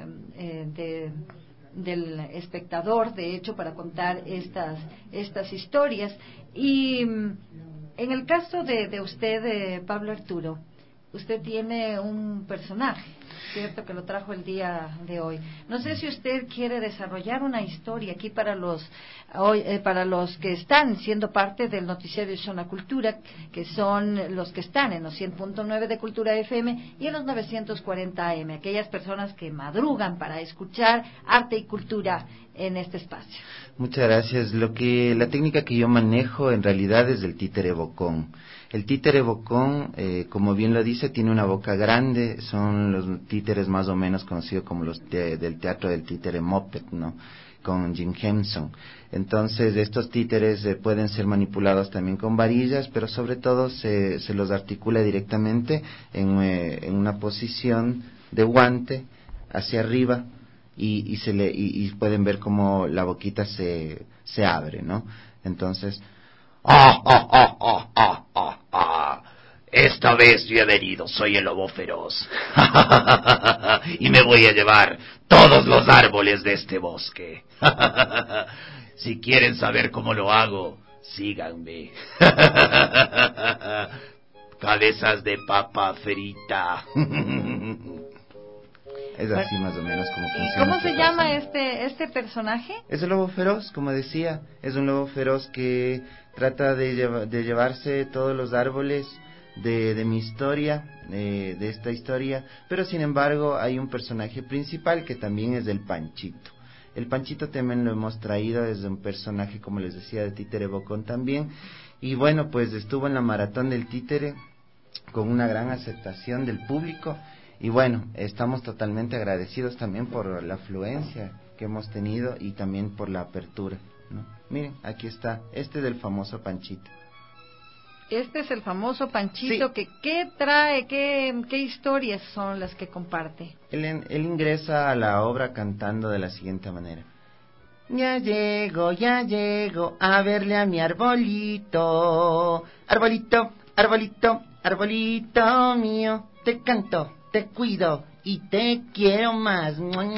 del espectador, de hecho, para contar estas historias. Y en el caso de usted, Pablo Arturo, usted tiene un personaje, ¿cierto?, que lo trajo el día de hoy. No sé si usted quiere desarrollar una historia aquí para los que están siendo parte del noticiario Zona Cultura, que son los que están en los 100.9 de Cultura FM y en los 940 AM, aquellas personas que madrugan para escuchar arte y cultura en este espacio. Muchas gracias. La técnica que yo manejo en realidad es el títere bocón. El títere bocón, como bien lo dice, tiene una boca grande, son los títeres más o menos conocidos como los del teatro del títere Muppet, ¿no?, con Jim Henson. Entonces, estos títeres pueden ser manipulados también con varillas, pero sobre todo se los articula directamente en una posición de guante hacia arriba, y pueden ver cómo la boquita se abre, ¿no? Entonces, esta vez yo he venido, soy el lobo feroz, y me voy a llevar todos los árboles de este bosque. Si quieren saber cómo lo hago, síganme. Cabezas de papa frita. Es así más o menos como funciona. ¿Cómo se llama este personaje? Es el lobo feroz, como decía. Es un lobo feroz que trata de llevarse todos los árboles de mi historia, de esta historia, pero sin embargo hay un personaje principal que también es el Panchito. El Panchito también lo hemos traído desde un personaje, como les decía, de títere bocón también, y bueno, pues estuvo en la maratón del títere con una gran aceptación del público, y bueno, estamos totalmente agradecidos también por la afluencia que hemos tenido y también por la apertura, ¿no? Miren, aquí está, este es el famoso Panchito. Este es el famoso Panchito, sí. ¿Qué trae? ¿Qué historias son las que comparte? Él ingresa a la obra cantando de la siguiente manera. Ya llego a verle a mi arbolito. Arbolito, arbolito, arbolito mío. Te canto, te cuido y te quiero más.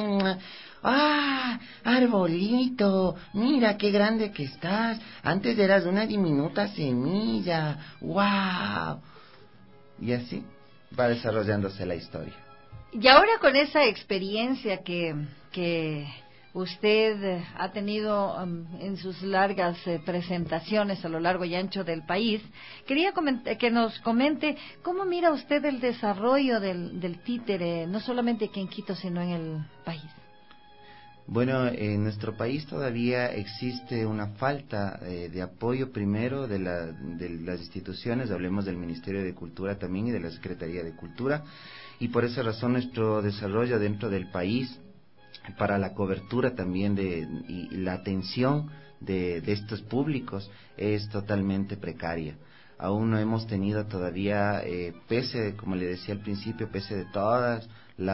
¡Ah, arbolito! Mira qué grande que estás. Antes eras una diminuta semilla. ¡Wow! Y así va desarrollándose la historia. Y ahora, con esa experiencia que usted ha tenido en sus largas presentaciones a lo largo y ancho del país, quería que nos comente cómo mira usted el desarrollo del títere, no solamente aquí en Quito, sino en el país. Bueno, en nuestro país todavía existe una falta de apoyo, primero de las instituciones, hablemos del Ministerio de Cultura también y de la Secretaría de Cultura, y por esa razón nuestro desarrollo dentro del país para la cobertura también y la atención de estos públicos es totalmente precaria. Aún no hemos tenido todavía, como le decía al principio, pese de todas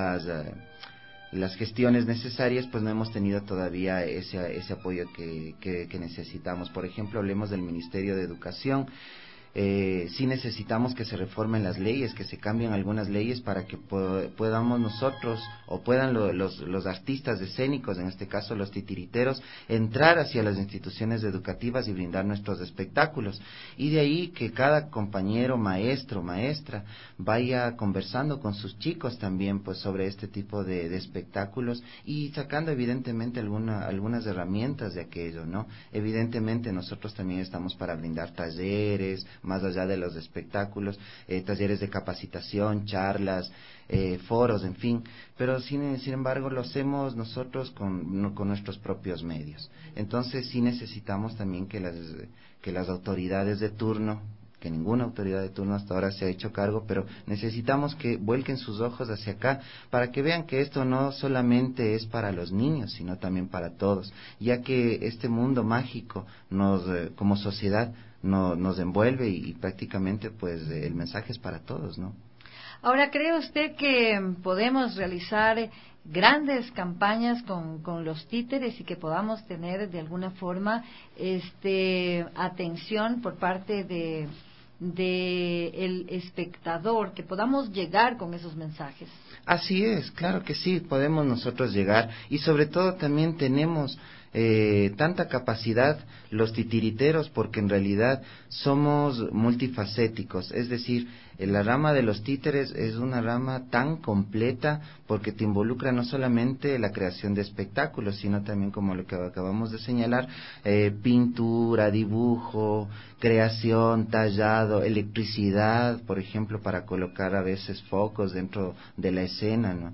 las gestiones necesarias, pues no hemos tenido todavía ese apoyo que necesitamos. Por ejemplo, hablemos del Ministerio de Educación. Sí necesitamos que se reformen las leyes, que se cambien algunas leyes para que podamos nosotros, o puedan los artistas escénicos, en este caso los titiriteros, entrar hacia las instituciones educativas y brindar nuestros espectáculos. Y de ahí que cada compañero, maestro, maestra, vaya conversando con sus chicos también, pues, sobre este tipo de espectáculos, y sacando evidentemente algunas herramientas de aquello, ¿no? Evidentemente nosotros también estamos para brindar talleres, más allá de los espectáculos, talleres de capacitación, charlas, foros, en fin, pero sin embargo lo hacemos nosotros con nuestros propios medios. Entonces sí necesitamos también que las autoridades de turno que ninguna autoridad de turno hasta ahora se ha hecho cargo, pero necesitamos que vuelquen sus ojos hacia acá para que vean que esto no solamente es para los niños, sino también para todos, ya que este mundo mágico nos, como sociedad, nos envuelve y prácticamente pues el mensaje es para todos, ¿no? Ahora, ¿cree usted que podemos realizar grandes campañas con los títeres y que podamos tener de alguna forma atención por parte de el espectador, que podamos llegar con esos mensajes? Así es, claro que sí, podemos nosotros llegar, y sobre todo también tenemos tanta capacidad los titiriteros, porque en realidad somos multifacéticos, es decir, la rama de los títeres es una rama tan completa porque te involucra no solamente la creación de espectáculos, sino también, como lo que acabamos de señalar, pintura, dibujo, creación, tallado, electricidad, por ejemplo, para colocar a veces focos dentro de la escena, ¿no?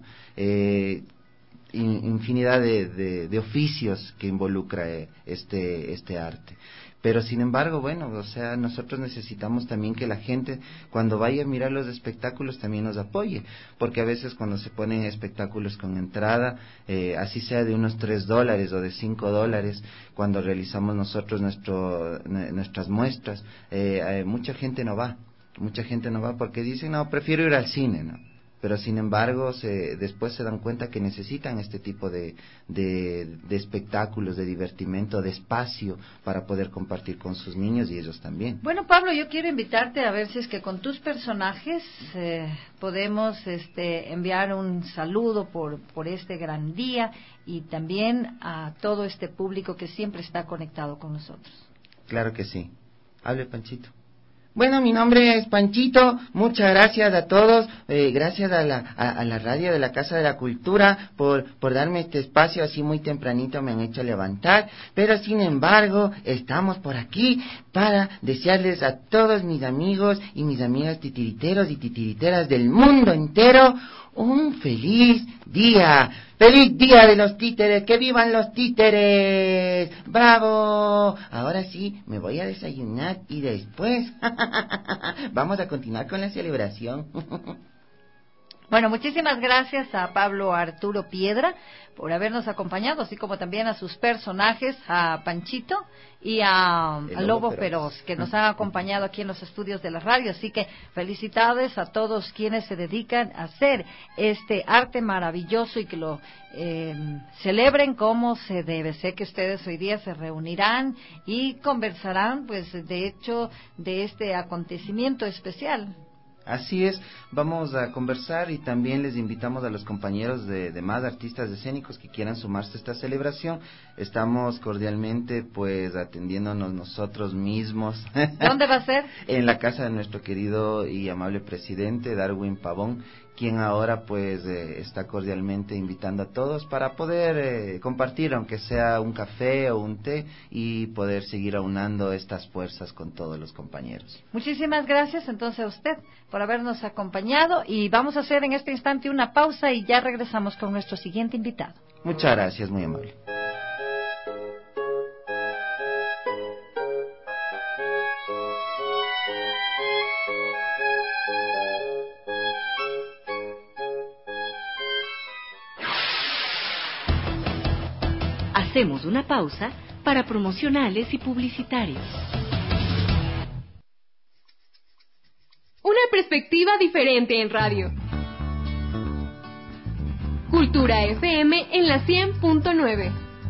Infinidad de oficios que involucra este arte. Pero sin embargo, bueno, o sea, nosotros necesitamos también que la gente, cuando vaya a mirar los espectáculos, también nos apoye, porque a veces cuando se ponen espectáculos con entrada, así sea de unos $3 o de $5, cuando realizamos nosotros nuestras muestras, mucha gente no va porque dicen, no, prefiero ir al cine, ¿no? Pero sin embargo después se dan cuenta que necesitan este tipo de espectáculos, de divertimento, de espacio para poder compartir con sus niños y ellos también. Bueno, Pablo, yo quiero invitarte a ver si es que con tus personajes podemos enviar un saludo por este gran día y también a todo este público que siempre está conectado con nosotros. Claro que sí. Hable, Panchito. Bueno, mi nombre es Panchito, muchas gracias a todos, gracias a la radio de la Casa de la Cultura por darme este espacio, así muy tempranito me han hecho levantar, pero sin embargo estamos por aquí para desearles a todos mis amigos y mis amigas titiriteros y titiriteras del mundo entero un feliz día. ¡Feliz día de los títeres! ¡Que vivan los títeres! ¡Bravo! Ahora sí, me voy a desayunar y después vamos a continuar con la celebración. Bueno, muchísimas gracias a Pablo Arturo Piedra por habernos acompañado, así como también a sus personajes, a Panchito y a Lobo Feroz, que nos han acompañado aquí en los estudios de la radio. Así que felicidades a todos quienes se dedican a hacer este arte maravilloso y que lo celebren como se debe. Sé que ustedes hoy día se reunirán y conversarán, pues, de hecho, de este acontecimiento especial. Así es, vamos a conversar y también les invitamos a los compañeros de más artistas escénicos que quieran sumarse a esta celebración. Estamos cordialmente pues atendiéndonos nosotros mismos. ¿Dónde va a ser? En la casa de nuestro querido y amable presidente Darwin Pavón, quien ahora pues está cordialmente invitando a todos para poder compartir, aunque sea un café o un té, y poder seguir aunando estas fuerzas con todos los compañeros. Muchísimas gracias entonces a usted por habernos acompañado, y vamos a hacer en este instante una pausa y ya regresamos con nuestro siguiente invitado. Muchas gracias, muy amable. Hacemos una pausa para promocionales y publicitarios. Una perspectiva diferente en radio. Cultura FM en la 100.9.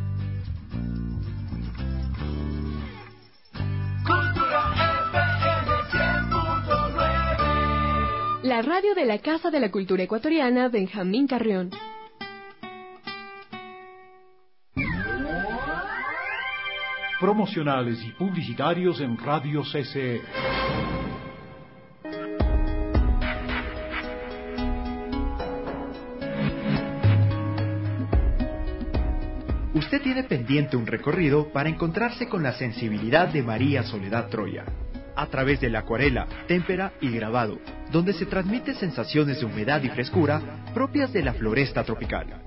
La radio de la Casa de la Cultura Ecuatoriana Benjamín Carrión. Promocionales y publicitarios en Radio CCE. Usted tiene pendiente un recorrido para encontrarse con la sensibilidad de María Soledad Troya, a través de la acuarela, témpera y grabado, donde se transmiten sensaciones de humedad y frescura propias de la floresta tropical.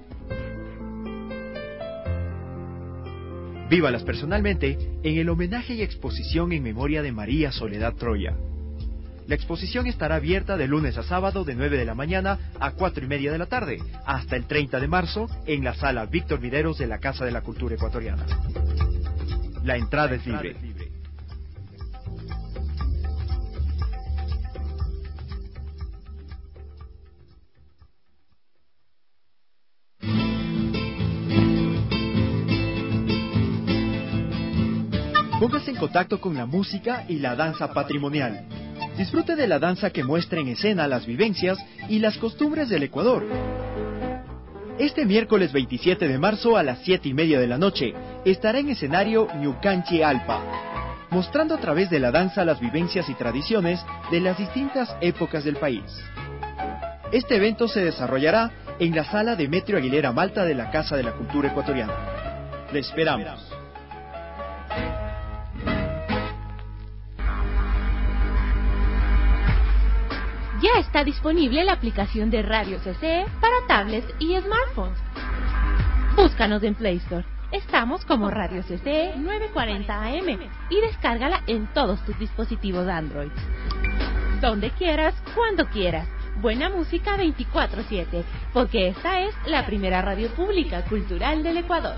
Vívalas personalmente en el homenaje y exposición en memoria de María Soledad Troya, La exposición estará abierta de lunes a sábado de 9 de la mañana a 4:30 de la tarde, hasta el 30 de marzo en la sala Víctor Videros de la Casa de la Cultura Ecuatoriana. La entrada es libre. Póngase en contacto con la música y la danza patrimonial. Disfrute de la danza que muestra en escena las vivencias y las costumbres del Ecuador. Este miércoles 27 de marzo a las 7:30 de la noche estará en escenario Ñucanchi Alpa, mostrando a través de la danza las vivencias y tradiciones de las distintas épocas del país. Este evento se desarrollará en la sala Demetrio Aguilera Malta de la Casa de la Cultura Ecuatoriana. ¡Le esperamos! Ya está disponible la aplicación de Radio CCE para tablets y smartphones. Búscanos en Play Store. Estamos como Radio CCE 940 AM y descárgala en todos tus dispositivos Android. Donde quieras, cuando quieras. Buena música 24/7, porque esta es la primera radio pública cultural del Ecuador.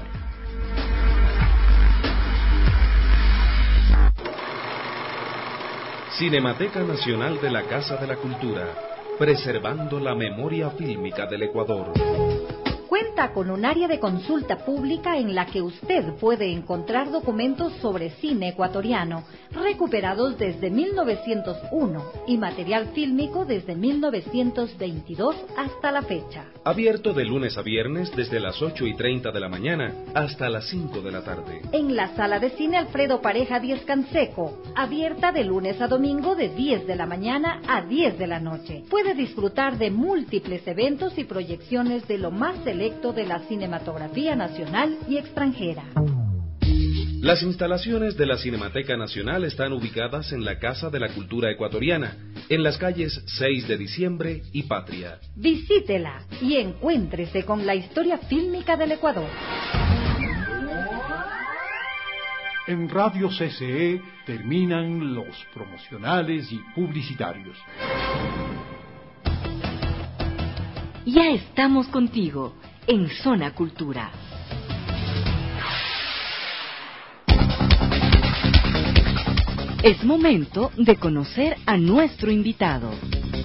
Cinemateca Nacional de la Casa de la Cultura, preservando la memoria fílmica del Ecuador. Cuenta con un área de consulta pública en la que usted puede encontrar documentos sobre cine ecuatoriano, recuperados desde 1901 y material fílmico desde 1922 hasta la fecha. Abierto de lunes a viernes desde las 8:30 de la mañana hasta las 5 de la tarde. En la sala de cine Alfredo Pareja 10 Canseco, abierta de lunes a domingo de 10 de la mañana a 10 de la noche. Puede disfrutar de múltiples eventos y proyecciones de lo más selecto de la cinematografía nacional y extranjera. Las instalaciones de la Cinemateca Nacional están ubicadas en la Casa de la Cultura Ecuatoriana, en las calles 6 de Diciembre y Patria. Visítela y encuéntrese con la historia fílmica del Ecuador. En Radio CCE terminan los promocionales y publicitarios. Ya estamos contigo en Zona Cultura. Es momento de conocer a nuestro invitado.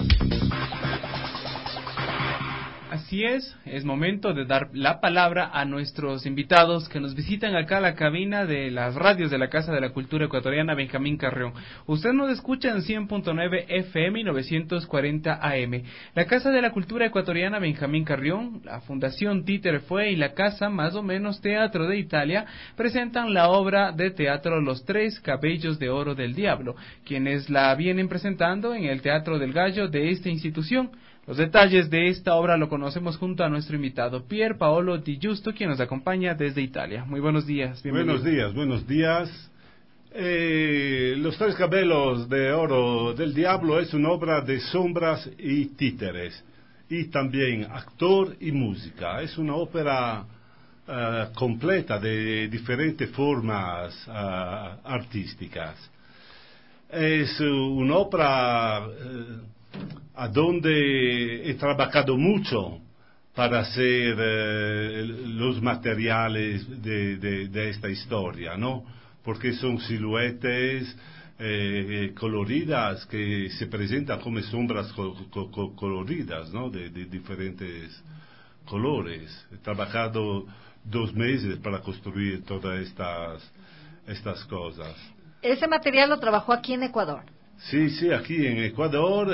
Así es momento de dar la palabra a nuestros invitados que nos visitan acá a la cabina de las radios de la Casa de la Cultura Ecuatoriana Benjamín Carrión. Usted nos escucha en 100.9 FM y 940 AM. La Casa de la Cultura Ecuatoriana Benjamín Carrión, la Fundación Títere Fue y la Casa Más o Menos Teatro de Italia presentan la obra de teatro Los Tres Cabellos de Oro del Diablo, quienes la vienen presentando en el Teatro del Gallo de esta institución. Los detalles de esta obra lo conocemos junto a nuestro invitado, Pier Paolo Di Giusto, quien nos acompaña desde Italia. Muy buenos días. Buenos días. Los Tres Cabellos de Oro del Diablo es una obra de sombras y títeres, y también actor y música. Es una ópera completa de diferentes formas artísticas. Es una ópera a donde he trabajado mucho para hacer los materiales de esta historia, ¿no? Porque son siluetas coloridas que se presentan como sombras coloridas, ¿no? De diferentes colores. He trabajado 2 meses para construir todas estas cosas. ¿Ese material lo trabajó aquí en Ecuador? Sí, aquí en Ecuador.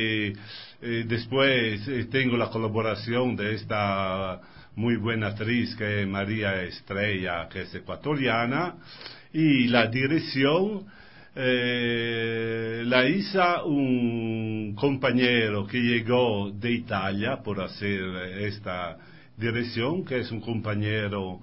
Después tengo la colaboración de esta muy buena actriz que es María Estrella, que es ecuatoriana, y la dirección la hizo un compañero que llegó de Italia por hacer esta dirección, que es un compañero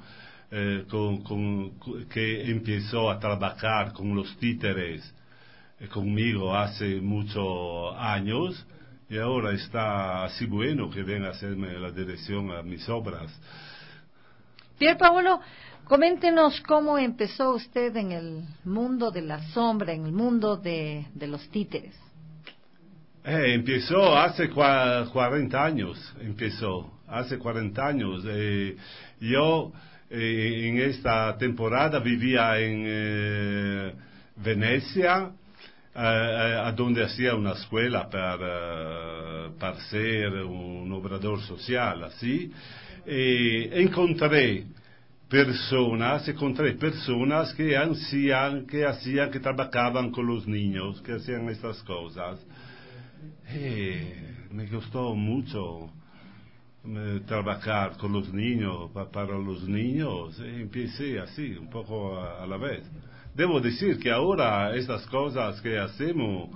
que empezó a trabajar con los títeres conmigo hace muchos años, y ahora está así bueno que venga a hacerme la dirección a mis obras. Pier Paolo, coméntenos cómo empezó usted en el mundo de la sombra, en el mundo de los títeres. Empezó hace 40 años, hace 40 años. Yo en esta temporada vivía en Venecia, a donde hacía una escuela para ser un obrador social, así. Encontré personas que trabajaban con los niños, que hacían estas cosas. Me gustó mucho trabajar con los niños, para los niños. Empecé así, un poco a la vez. Debo decir que ahora estas cosas que hacemos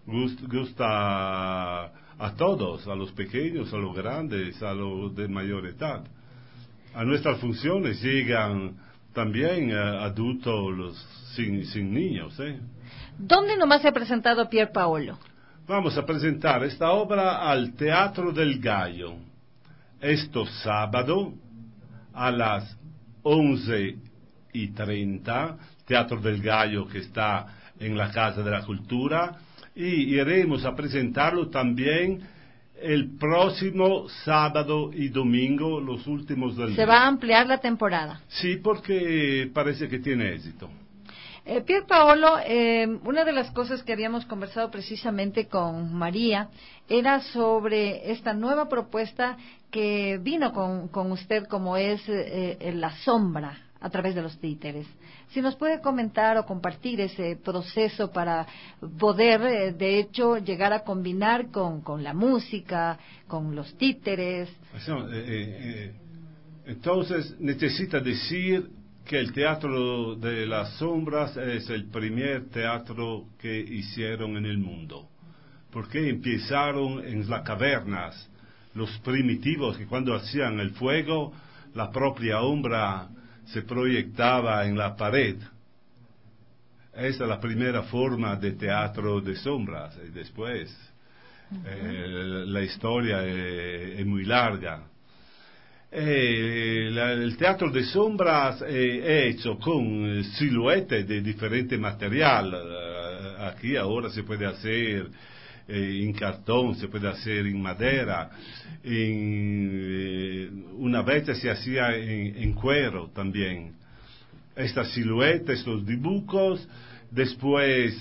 gusta a todos, a los pequeños, a los grandes, a los de mayor edad. A nuestras funciones llegan también adultos sin niños. ¿Dónde nomás se ha presentado Pier Paolo? Vamos a presentar esta obra al Teatro del Gallo, este sábado a las 11:30, Teatro del Gallo, que está en la Casa de la Cultura, y iremos a presentarlo también el próximo sábado y domingo, los últimos del mes. ¿Se va a ampliar la temporada? Sí, porque parece que tiene éxito. Pier Paolo, una de las cosas que habíamos conversado precisamente con María era sobre esta nueva propuesta que vino con usted, como es la sombra a través de los títeres. Si nos puede comentar o compartir ese proceso para poder, de hecho, llegar a combinar con la música, con los títeres. Entonces, necesita decir que el Teatro de las Sombras es el primer teatro que hicieron en el mundo, porque empezaron en las cavernas, los primitivos, que cuando hacían el fuego, la propia sombra se proyectaba en la pared. Esa es la primera forma de teatro de sombras, y después la historia es muy larga. El teatro de sombras es hecho con siluetas de diferente material. Aquí ahora se puede hacer en cartón, se puede hacer en madera. Una vez se hacía en cuero también. Estas siluetas, estos dibujos, después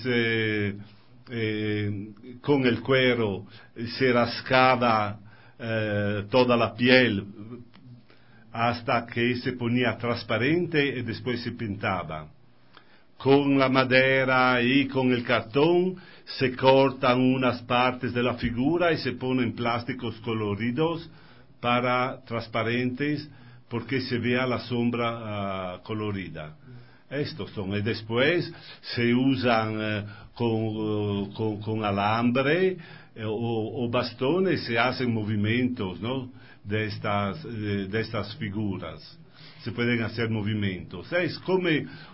con el cuero se rascaba toda la piel hasta que se ponía transparente y después se pintaba. Con la madera y con el cartón se cortan unas partes de la figura y se ponen plásticos coloridos para transparentes, porque se vea la sombra colorida. Estos son, y después se usan con alambre o bastones, se hacen movimientos, ¿no?, de estas figuras. Se pueden hacer movimientos. Es como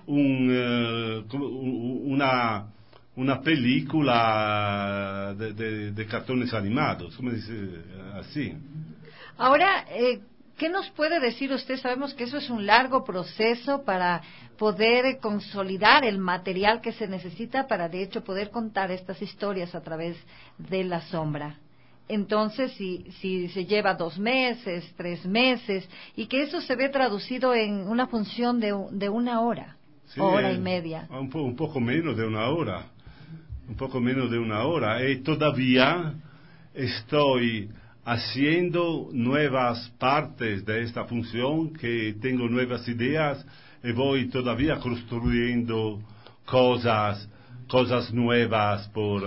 una película de cartones animados, como dice, así. Ahora, ¿qué nos puede decir usted? Sabemos que eso es un largo proceso para poder consolidar el material que se necesita para, de hecho, poder contar estas historias a través de la sombra. Entonces, si se lleva 2 meses, 3 meses, y que eso se ve traducido en una función de 1 hora, sí, hora y media. Un poco menos de 1 hora. Un poco menos de 1 hora. Y todavía estoy haciendo nuevas partes de esta función, que tengo nuevas ideas, y voy todavía construyendo cosas nuevas por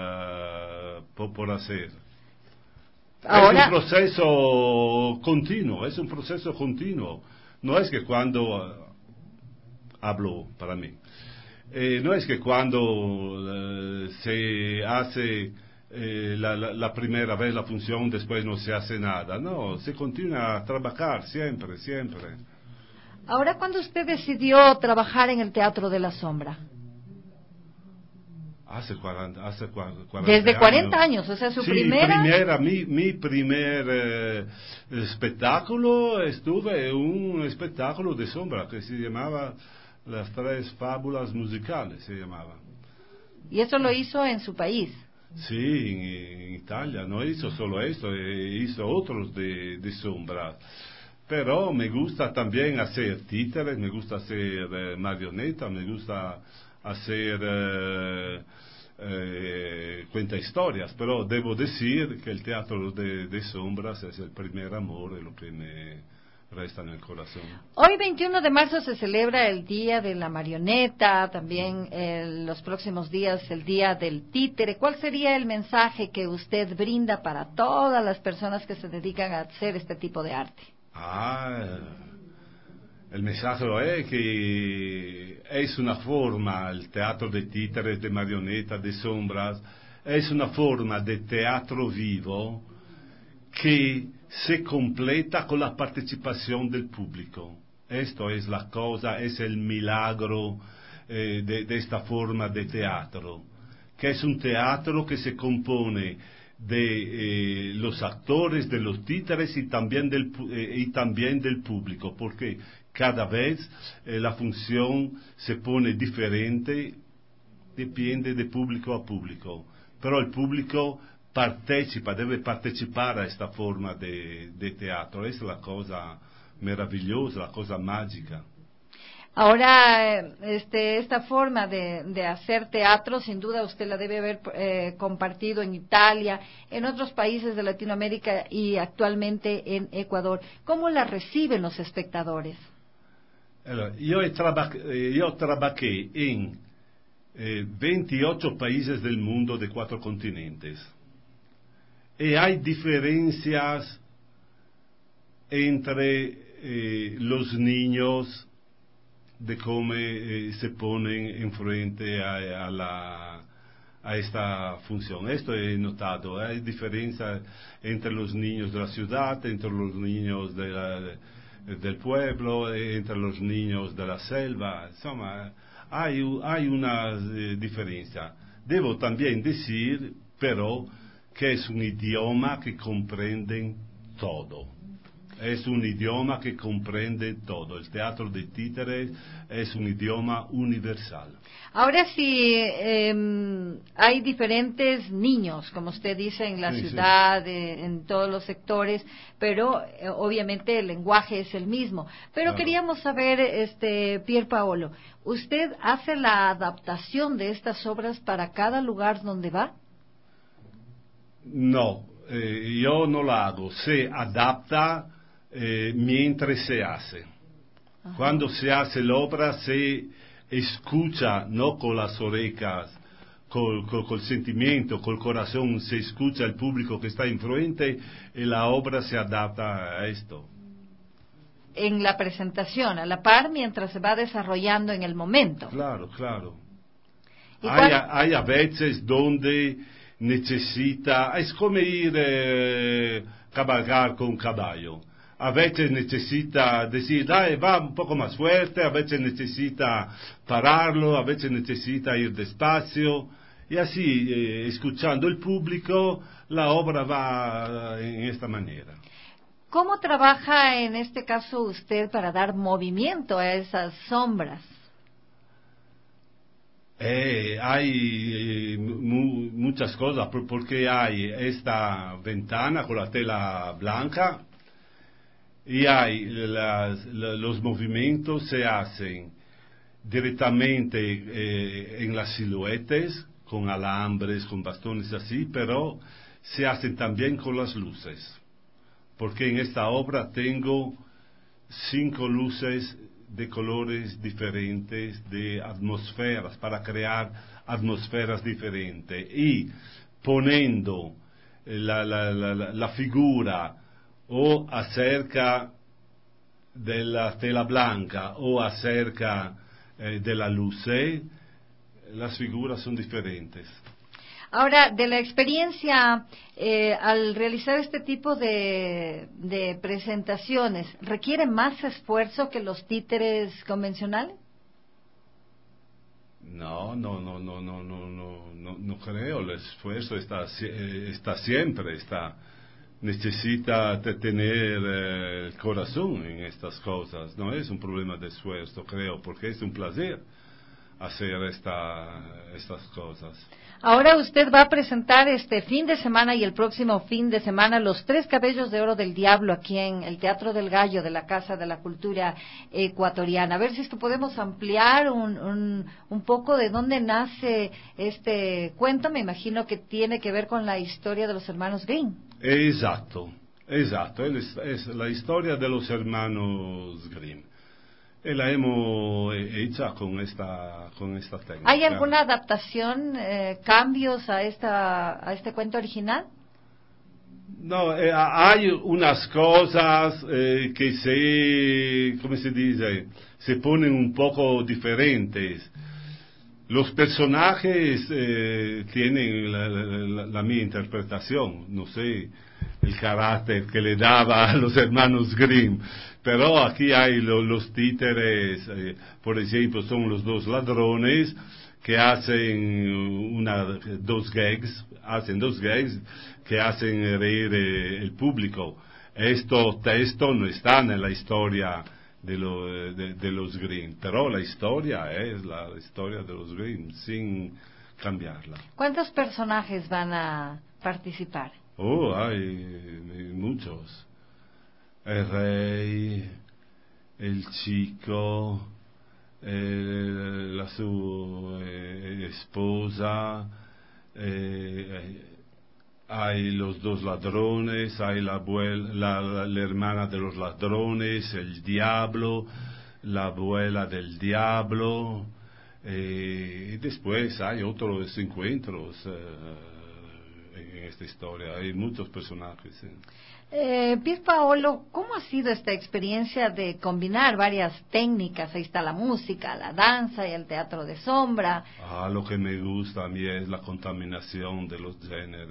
hacer. Ahora, es un proceso continuo. No es que cuando hablo para mí, no es que cuando se hace la primera vez la función, después no se hace nada. No, se continúa a trabajar siempre. Ahora, ¿cuándo usted decidió trabajar en el Teatro de la Sombra? Hace 40 Desde 40 años, o sea, mi primer espectáculo, estuve en un espectáculo de sombra que se llamaba Las 3 Fábulas Musicales, se llamaba. ¿Y eso lo hizo en su país? Sí, en Italia no hizo solo esto, hizo otros de sombras. Pero me gusta también hacer títeres, me gusta hacer marionetas, me gusta hacer cuenta historias, pero debo decir que el teatro de sombras es el primer amor de lo que me resta en el corazón. Hoy 21 de marzo se celebra el Día de la Marioneta, también los próximos días el Día del Títere. ¿Cuál sería el mensaje que usted brinda para todas las personas que se dedican a hacer este tipo de arte? El mensaje es que es una forma, el teatro de títeres, de marionetas, de sombras, es una forma de teatro vivo que se completa con la participación del público. Esto es la cosa, es el milagro de esta forma de teatro, que es un teatro que se compone de los actores, de los títeres y también del público, porque cada vez la función se pone diferente, depende de público a público, pero el público debe participar a esta forma de teatro. Es la cosa maravillosa, la cosa mágica. Ahora, esta forma de hacer teatro, sin duda usted la debe haber compartido en Italia, en otros países de Latinoamérica y actualmente en Ecuador. ¿Cómo la reciben los espectadores? Yo trabajé en 28 países del mundo de 4 continentes. Y hay diferencias entre los niños de cómo se ponen enfrente a esta función. Esto he notado. Hay diferencia entre los niños de la ciudad, entre los niños del pueblo, entre los niños de la selva. Insomma, hay una diferencia. Debo también decir, pero, que es un idioma que comprenden todo. Es un idioma que comprende todo. El teatro de títeres es un idioma universal. Ahora sí, hay diferentes niños, como usted dice, en la ciudad, en todos los sectores, pero obviamente el lenguaje es el mismo. Pero queríamos saber, Pier Paolo, ¿usted hace la adaptación de estas obras para cada lugar donde va? No, yo no la hago. Se adapta mientras se hace. Ajá. Cuando se hace la obra se escucha, no con las orejas, con el sentimiento, con el corazón, se escucha el público que está enfrente y la obra se adapta a esto. En la presentación, a la par, mientras se va desarrollando en el momento. Claro. Hay a veces donde necesita, es como ir cabalgar con un caballo. A veces necesita decir, va un poco más fuerte, a veces necesita pararlo, a veces necesita ir despacio, y así, escuchando el público, la obra va en esta manera. ¿Cómo trabaja en este caso usted para dar movimiento a esas sombras? Hay muchas cosas, porque hay esta ventana con la tela blanca, y hay los movimientos se hacen directamente en las siluetas, con alambres, con bastones así, pero se hacen también con las luces, porque en esta obra tengo 5 luces de colores diferentes, de atmósferas, para crear atmósferas diferentes, y poniendo la figura o acerca de la tela blanca o acerca de la luz, las figuras son diferentes. Ahora, de la experiencia al realizar este tipo de presentaciones, ¿requiere más esfuerzo que los títeres convencionales? No creo. El esfuerzo está siempre, necesita tener el corazón en estas cosas. No es un problema de esfuerzo, creo, porque es un placer hacer estas cosas. Ahora usted va a presentar este fin de semana y el próximo fin de semana Los Tres Cabellos de Oro del Diablo aquí en el Teatro del Gallo de la Casa de la Cultura Ecuatoriana. A ver si es que podemos ampliar un poco de dónde nace este cuento. Me imagino que tiene que ver con la historia de los hermanos Grimm. Exacto. Es la historia de los hermanos Grimm. Y la hemos hecha con esta técnica. ¿Hay alguna adaptación, cambios a este cuento original? No, hay unas cosas que ¿cómo se dice? Se ponen un poco diferentes. Los personajes tienen la mi interpretación, no sé, el carácter que le daba a los hermanos Grimm. Pero aquí hay los títeres, por ejemplo, son los dos ladrones que hacen dos gags que hacen reír el público. Esto no está en la historia de los Grimm, pero la historia es la historia de los Grimm, sin cambiarla. ¿Cuántos personajes van a participar? Hay muchos. El rey, el chico, su esposa, hay los dos ladrones, hay la hermana de los ladrones, el diablo, la abuela del diablo, y después hay otros encuentros en esta historia, hay muchos personajes. Pier Paolo, ¿cómo ha sido esta experiencia de combinar varias técnicas? Ahí está la música, la danza y el teatro de sombra. Lo que me gusta a mí es la contaminación de los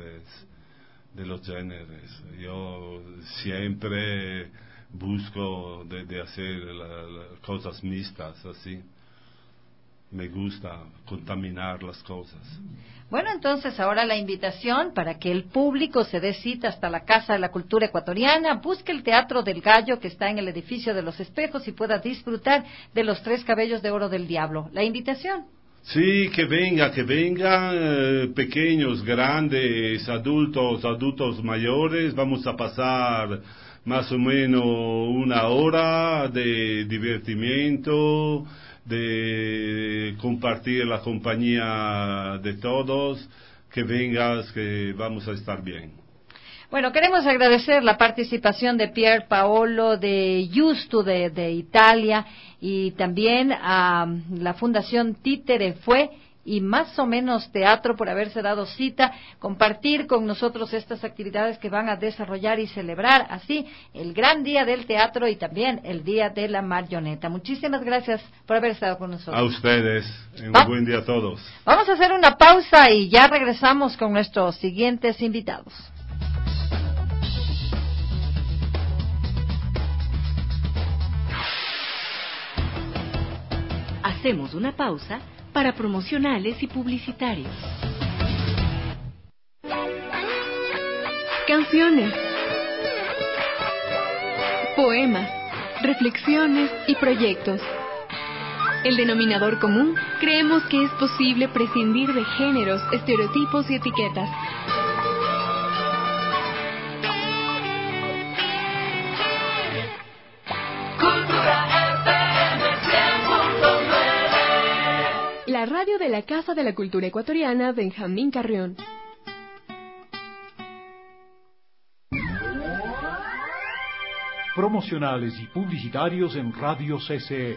géneros. Yo siempre busco de hacer cosas mixtas, así. Me gusta contaminar las cosas. Bueno, entonces ahora la invitación para que el público se dé cita hasta la Casa de la Cultura Ecuatoriana, busque el Teatro del Gallo que está en el edificio de los Espejos y pueda disfrutar de Los Tres Cabellos de Oro del Diablo. La invitación. Sí, que vengan pequeños, grandes, adultos mayores. Vamos a pasar más o menos 1 hora de divertimiento, de compartir la compañía de todos. Que vengas, que vamos a estar bien. Bueno, queremos agradecer la participación de Pier Paolo de Justo de Italia y también a la Fundación Títere Fue y Más o Menos Teatro por haberse dado cita, compartir con nosotros estas actividades que van a desarrollar y celebrar así el gran día del teatro y también el día de la marioneta. Muchísimas gracias por haber estado con nosotros. A ustedes, un buen día a todos. Vamos a hacer una pausa y ya regresamos con nuestros siguientes invitados. Hacemos una pausa para promocionales y publicitarios. Canciones, poemas, reflexiones y proyectos. El denominador común, creemos que es posible prescindir de géneros, estereotipos y etiquetas. La radio de la Casa de la Cultura Ecuatoriana, Benjamín Carrión. Promocionales y publicitarios en Radio CCE.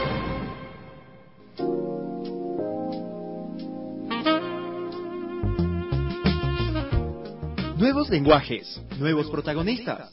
Nuevos lenguajes, nuevos protagonistas.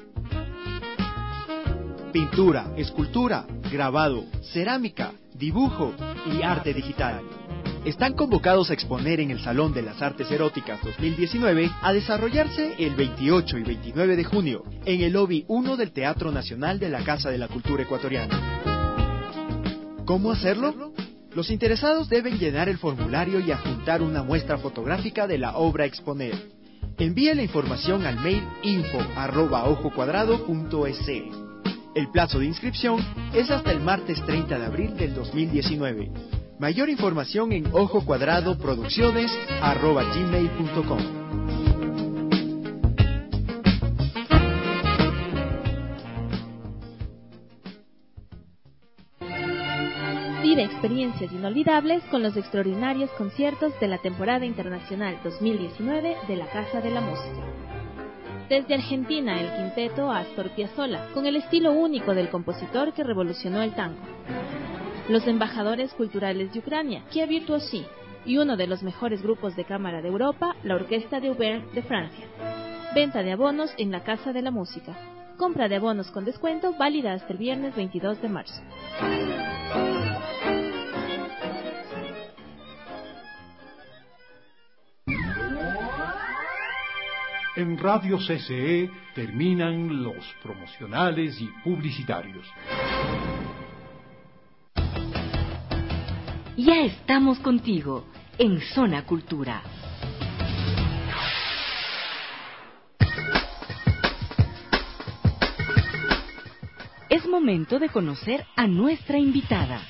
Pintura, escultura, grabado, cerámica, dibujo y arte digital. Están convocados a exponer en el Salón de las Artes Eróticas 2019 a desarrollarse el 28 y 29 de junio en el lobby 1 del Teatro Nacional de la Casa de la Cultura Ecuatoriana. ¿Cómo hacerlo? Los interesados deben llenar el formulario y adjuntar una muestra fotográfica de la obra a exponer. Envíe la información al mail info@ojocuadrado.es. El plazo de inscripción es hasta el martes 30 de abril del 2019. Mayor información en ojocuadradoproducciones@gmail.com. Vive experiencias inolvidables con los extraordinarios conciertos de la temporada internacional 2019 de la Casa de la Música. Desde Argentina, el quinteto Astor Piazzolla, con el estilo único del compositor que revolucionó el tango. Los embajadores culturales de Ucrania, Kia Virtuosi, y uno de los mejores grupos de cámara de Europa, la Orquesta de Auvergne de Francia. Venta de abonos en la Casa de la Música. Compra de abonos con descuento válida hasta el viernes 22 de marzo. En Radio CCE terminan los promocionales y publicitarios. Ya estamos contigo en Zona Cultura. Es momento de conocer a nuestra invitada.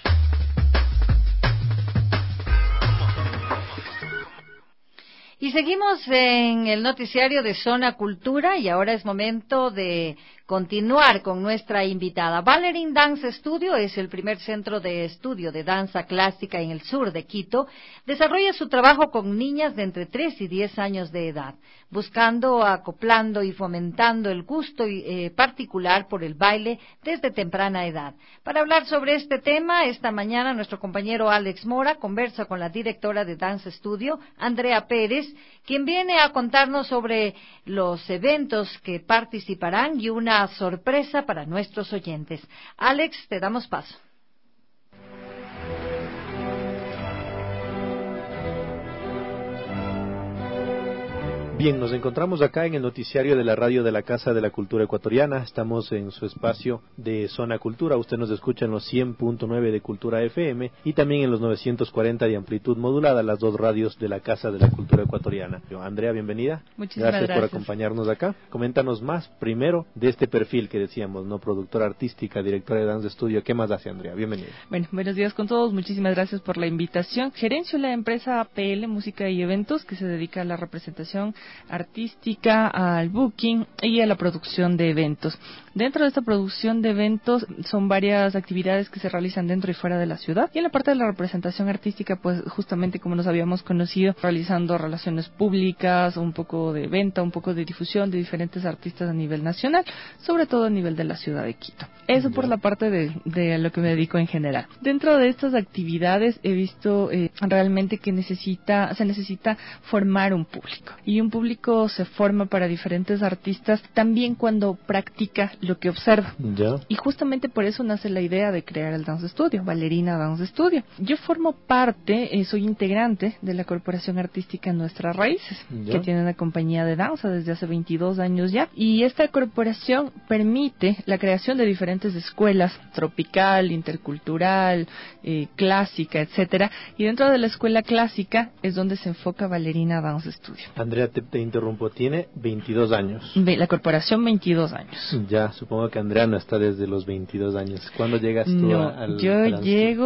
Y seguimos en el noticiario de Zona Cultura y ahora es momento de continuar con nuestra invitada. Ballerin Dance Studio es el primer centro de estudio de danza clásica en el sur de Quito. Desarrolla su trabajo con niñas de entre 3 y 10 años de edad, buscando, acoplando y fomentando el gusto particular por el baile desde temprana edad. Para hablar sobre este tema, esta mañana nuestro compañero Alex Mora conversa con la directora de Dance Studio, Andrea Pérez, quien viene a contarnos sobre los eventos que participarán y una sorpresa para nuestros oyentes. Alex, te damos paso. Bien, nos encontramos acá en el noticiario de la radio de la Casa de la Cultura Ecuatoriana. Estamos en su espacio de Zona Cultura. Usted nos escucha en los 100.9 de Cultura FM y también en los 940 de amplitud modulada, las dos radios de la Casa de la Cultura Ecuatoriana. Andrea, bienvenida. Muchísimas gracias por acompañarnos acá. Coméntanos más primero de este perfil que decíamos, ¿no? Productora artística, directora de Dance Studio. ¿Qué más hace, Andrea? Bienvenida. Bueno, buenos días con todos. Muchísimas gracias por la invitación. Gerencio la empresa APL Música y Eventos, que se dedica a la representación artística, al booking y a la producción de eventos. Dentro de esta producción de eventos son varias actividades que se realizan dentro y fuera de la ciudad, y en la parte de la representación artística, pues justamente como nos habíamos conocido, realizando relaciones públicas, un poco de venta, un poco de difusión de diferentes artistas a nivel nacional, sobre todo a nivel de la ciudad de Quito. Eso por la parte de lo que me dedico en general. Dentro de estas actividades he visto realmente que se necesita formar un público, y un público se forma para diferentes artistas también cuando practica lo que observa. ¿Ya? Y justamente por eso nace la idea de crear el Dance Studio, Ballerina Dance Studio. Yo formo parte, soy integrante de la Corporación Artística Nuestras Raíces, ¿Ya? que tiene una compañía de danza desde hace 22 años ya, y esta corporación permite la creación de diferentes escuelas, tropical, intercultural, clásica, etcétera, y dentro de la escuela clásica es donde se enfoca Ballerina Dance Studio. Andrea, te interrumpo, tiene 22 años. La corporación 22 años. Ya, supongo que Andrea no está desde los 22 años. ¿Cuándo llegas tú yo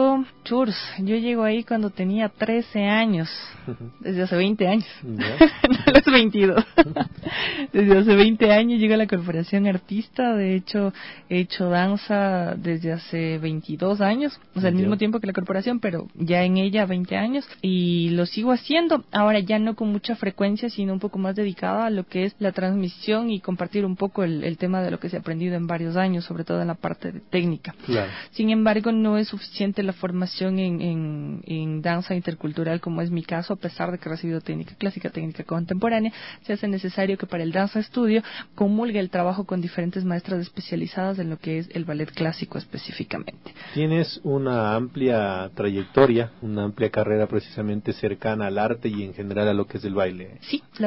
llego ahí cuando tenía 13 años, desde hace 20 años. No los 22. Desde hace 20 años llego a la corporación artista. De hecho, he hecho danza desde hace 22 años, o sea, al mismo tiempo que la corporación, pero ya en ella 20 años, y lo sigo haciendo. Ahora ya no con mucha frecuencia, sino un poco más dedicada a lo que es la transmisión y compartir un poco el tema de lo que se ha aprendido en varios años, sobre todo en la parte de técnica. Claro. Sin embargo, no es suficiente la formación en danza intercultural, como es mi caso, a pesar de que he recibido técnica clásica, técnica contemporánea. Se hace necesario que para el Dance Studio comulgue el trabajo con diferentes maestras especializadas en lo que es el ballet clásico específicamente. Tienes una amplia trayectoria, una amplia carrera precisamente cercana al arte y en general a lo que es el baile. Sí, la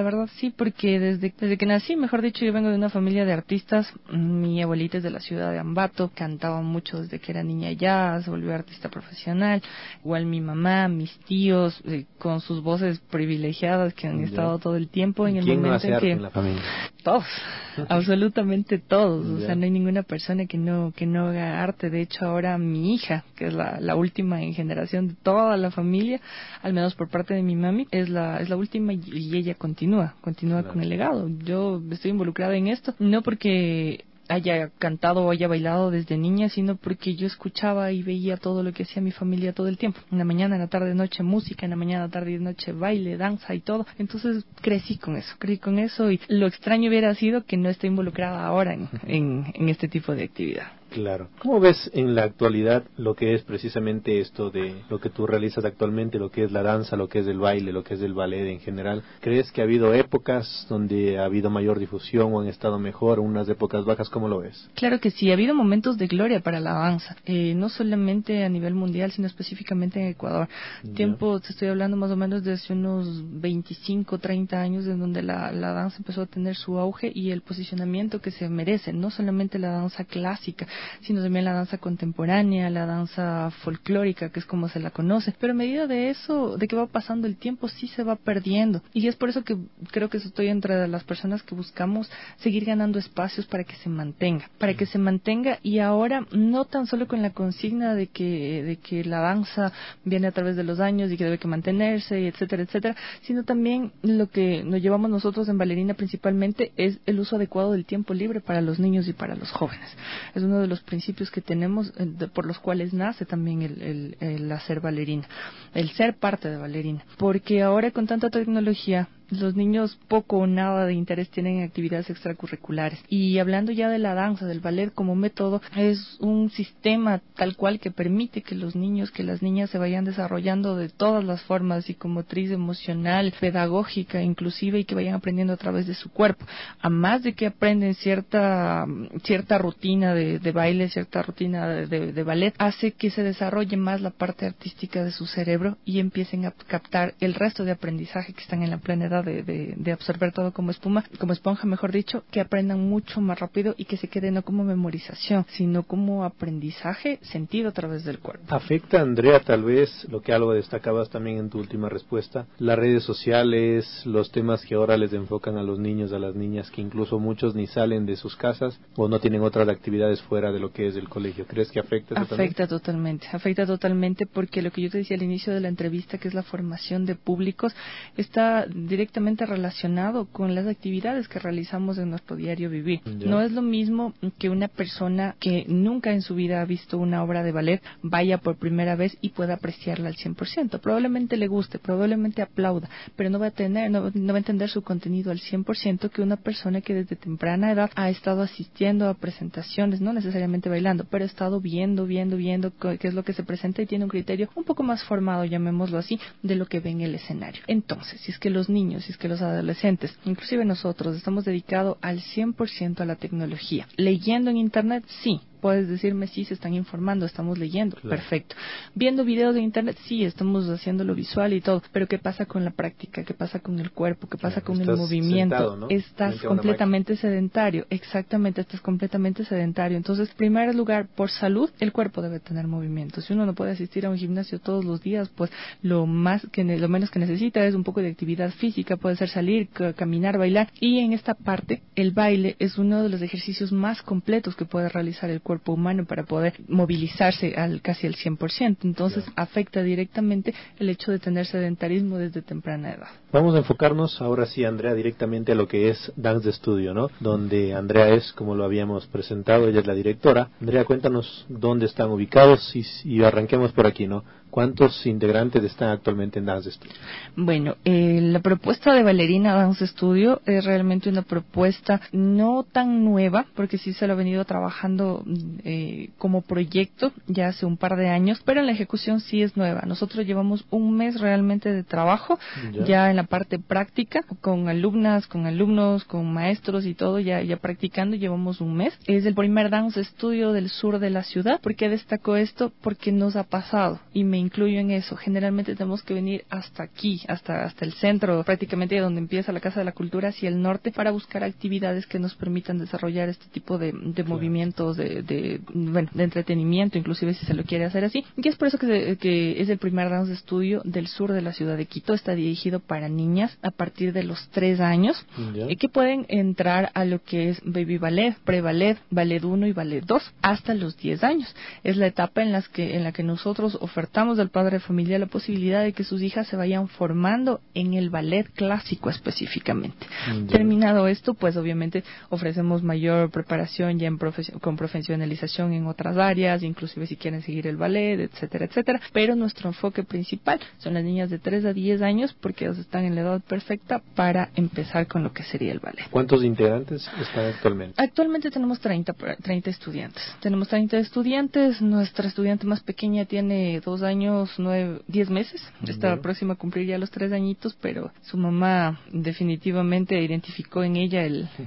verdad sí, porque desde que nací, mejor dicho, yo vengo de una familia de artistas. Mi abuelita es de la ciudad de Ambato, cantaba mucho desde que era niña ya, se volvió artista profesional. Igual mi mamá, mis tíos, con sus voces privilegiadas que han estado todo el tiempo en el ¿Quién momento no hace en arte que... en la familia? Todos, absolutamente todos. O sea, no hay ninguna persona que no haga arte. De hecho, ahora mi hija, que es la última en generación de toda la familia, al menos por parte de mi mami, es la última y ella continúa con el legado. Yo estoy involucrada en esto, no porque haya cantado o haya bailado desde niña, sino porque yo escuchaba y veía todo lo que hacía mi familia todo el tiempo. En la mañana, en la tarde, noche música, en la mañana, tarde y noche baile, danza y todo. Entonces crecí con eso y lo extraño hubiera sido que no esté involucrada ahora en este tipo de actividad. Claro. ¿Cómo ves en la actualidad lo que es precisamente esto de lo que tú realizas actualmente, lo que es la danza, lo que es el baile, lo que es el ballet en general? ¿Crees que ha habido épocas donde ha habido mayor difusión o han estado mejor, unas épocas bajas? ¿Cómo lo ves? Claro que sí, ha habido momentos de gloria para la danza, no solamente a nivel mundial, sino específicamente en Ecuador. Tiempo, te estoy hablando más o menos de hace unos 25, 30 años, en donde la danza empezó a tener su auge y el posicionamiento que se merece, no solamente la danza clásica, sino también la danza contemporánea, la danza folclórica, que es como se la conoce. Pero a medida de eso, de que va pasando el tiempo, sí se va perdiendo. Y es por eso que creo que estoy entre las personas que buscamos seguir ganando espacios para que se mantenga, y ahora no tan solo con la consigna de que la danza viene a través de los años y que debe que mantenerse, etcétera, etcétera, sino también lo que nos llevamos nosotros en Ballerina principalmente es el uso adecuado del tiempo libre para los niños y para los jóvenes. Es uno de los principios que tenemos por los cuales nace también el hacer bailarina, el ser parte de bailarina, porque ahora con tanta tecnología los niños poco o nada de interés tienen en actividades extracurriculares. Y hablando ya de la danza, del ballet como método, es un sistema tal cual que permite que los niños, que las niñas se vayan desarrollando de todas las formas, psicomotriz, emocional, pedagógica inclusive, y que vayan aprendiendo a través de su cuerpo. A más de que aprenden cierta rutina de baile, cierta rutina de ballet, hace que se desarrolle más la parte artística de su cerebro y empiecen a captar el resto de aprendizaje que están en la plena edad de absorber todo como esponja, mejor dicho, que aprendan mucho más rápido y que se quede no como memorización, sino como aprendizaje sentido a través del cuerpo. ¿Afecta, Andrea, tal vez, lo que algo destacabas también en tu última respuesta, las redes sociales, los temas que ahora les enfocan a los niños, a las niñas, que incluso muchos ni salen de sus casas o no tienen otras actividades fuera de lo que es el colegio? ¿Crees que afecta? Afecta totalmente, porque lo que yo te decía al inicio de la entrevista, que es la formación de públicos, está directamente relacionado con las actividades que realizamos en nuestro diario vivir. No es lo mismo que una persona que nunca en su vida ha visto una obra de ballet vaya por primera vez y pueda apreciarla al 100%. Probablemente le guste, probablemente aplauda, pero no va a entender su contenido al 100% que una persona que desde temprana edad ha estado asistiendo a presentaciones, no necesariamente bailando, pero ha estado viendo qué es lo que se presenta y tiene un criterio un poco más formado, llamémoslo así, de lo que ve en el escenario. Entonces, si es que los niños, si es que los adolescentes, inclusive nosotros, estamos dedicados al 100% a la tecnología. Leyendo en internet, sí. Puedes decirme, sí, se están informando, estamos leyendo, claro. Perfecto. Viendo videos de internet, sí, estamos haciendo lo visual y todo, pero ¿qué pasa con la práctica? ¿Qué pasa con el cuerpo? ¿Qué pasa con el movimiento? Sentado, ¿no? Estás completamente sedentario, exactamente, estás completamente sedentario. Entonces, en primer lugar, por salud, el cuerpo debe tener movimiento. Si uno no puede asistir a un gimnasio todos los días, pues lo menos que necesita es un poco de actividad física, puede ser salir, caminar, bailar, y en esta parte, el baile es uno de los ejercicios más completos que puede realizar el cuerpo humano para poder movilizarse casi al 100%. Entonces afecta directamente el hecho de tener sedentarismo desde temprana edad. Vamos a enfocarnos ahora sí, Andrea, directamente a lo que es Dance Studio, ¿no? Donde Andrea es, como lo habíamos presentado, ella es la directora. Andrea, cuéntanos dónde están ubicados y arranquemos por aquí, ¿no? ¿Cuántos integrantes están actualmente en Dance Studio? Bueno, la propuesta de Ballerina Dance Studio es realmente una propuesta no tan nueva, porque sí se lo ha venido trabajando como proyecto ya hace un par de años, pero en la ejecución sí es nueva. Nosotros llevamos un mes realmente de trabajo, ya en la parte práctica, con alumnas, con alumnos, con maestros y todo, ya practicando, llevamos un mes. Es el primer Dance Studio del sur de la ciudad. ¿Por qué destaco esto? Porque nos ha pasado, y me incluyo en eso. Generalmente tenemos que venir hasta aquí, hasta el centro, prácticamente donde empieza la Casa de la Cultura, hacia el norte, para buscar actividades que nos permitan desarrollar este tipo de movimientos, de entretenimiento, inclusive si se lo quiere hacer así. Y es por eso que es el primer dance estudio del sur de la ciudad de Quito. Está dirigido para niñas a partir de los 3 años, que pueden entrar a lo que es baby ballet, pre-ballet, ballet 1 y ballet 2, hasta los 10 años. Es la etapa en la que nosotros ofertamos al padre de familia la posibilidad de que sus hijas se vayan formando en el ballet clásico específicamente. Terminado esto, pues obviamente ofrecemos mayor preparación ya con profesionalización en otras áreas, inclusive si quieren seguir el ballet, etcétera, etcétera. Pero nuestro enfoque principal son las niñas de 3 a 10 años, porque ellas están en la edad perfecta para empezar con lo que sería el ballet. ¿Cuántos integrantes están actualmente? Actualmente tenemos 30 estudiantes. Tenemos 30 estudiantes. Nuestra estudiante más pequeña tiene 2 años, 10 meses. Está próxima a cumplir ya los 3 añitos, pero su mamá definitivamente identificó en ella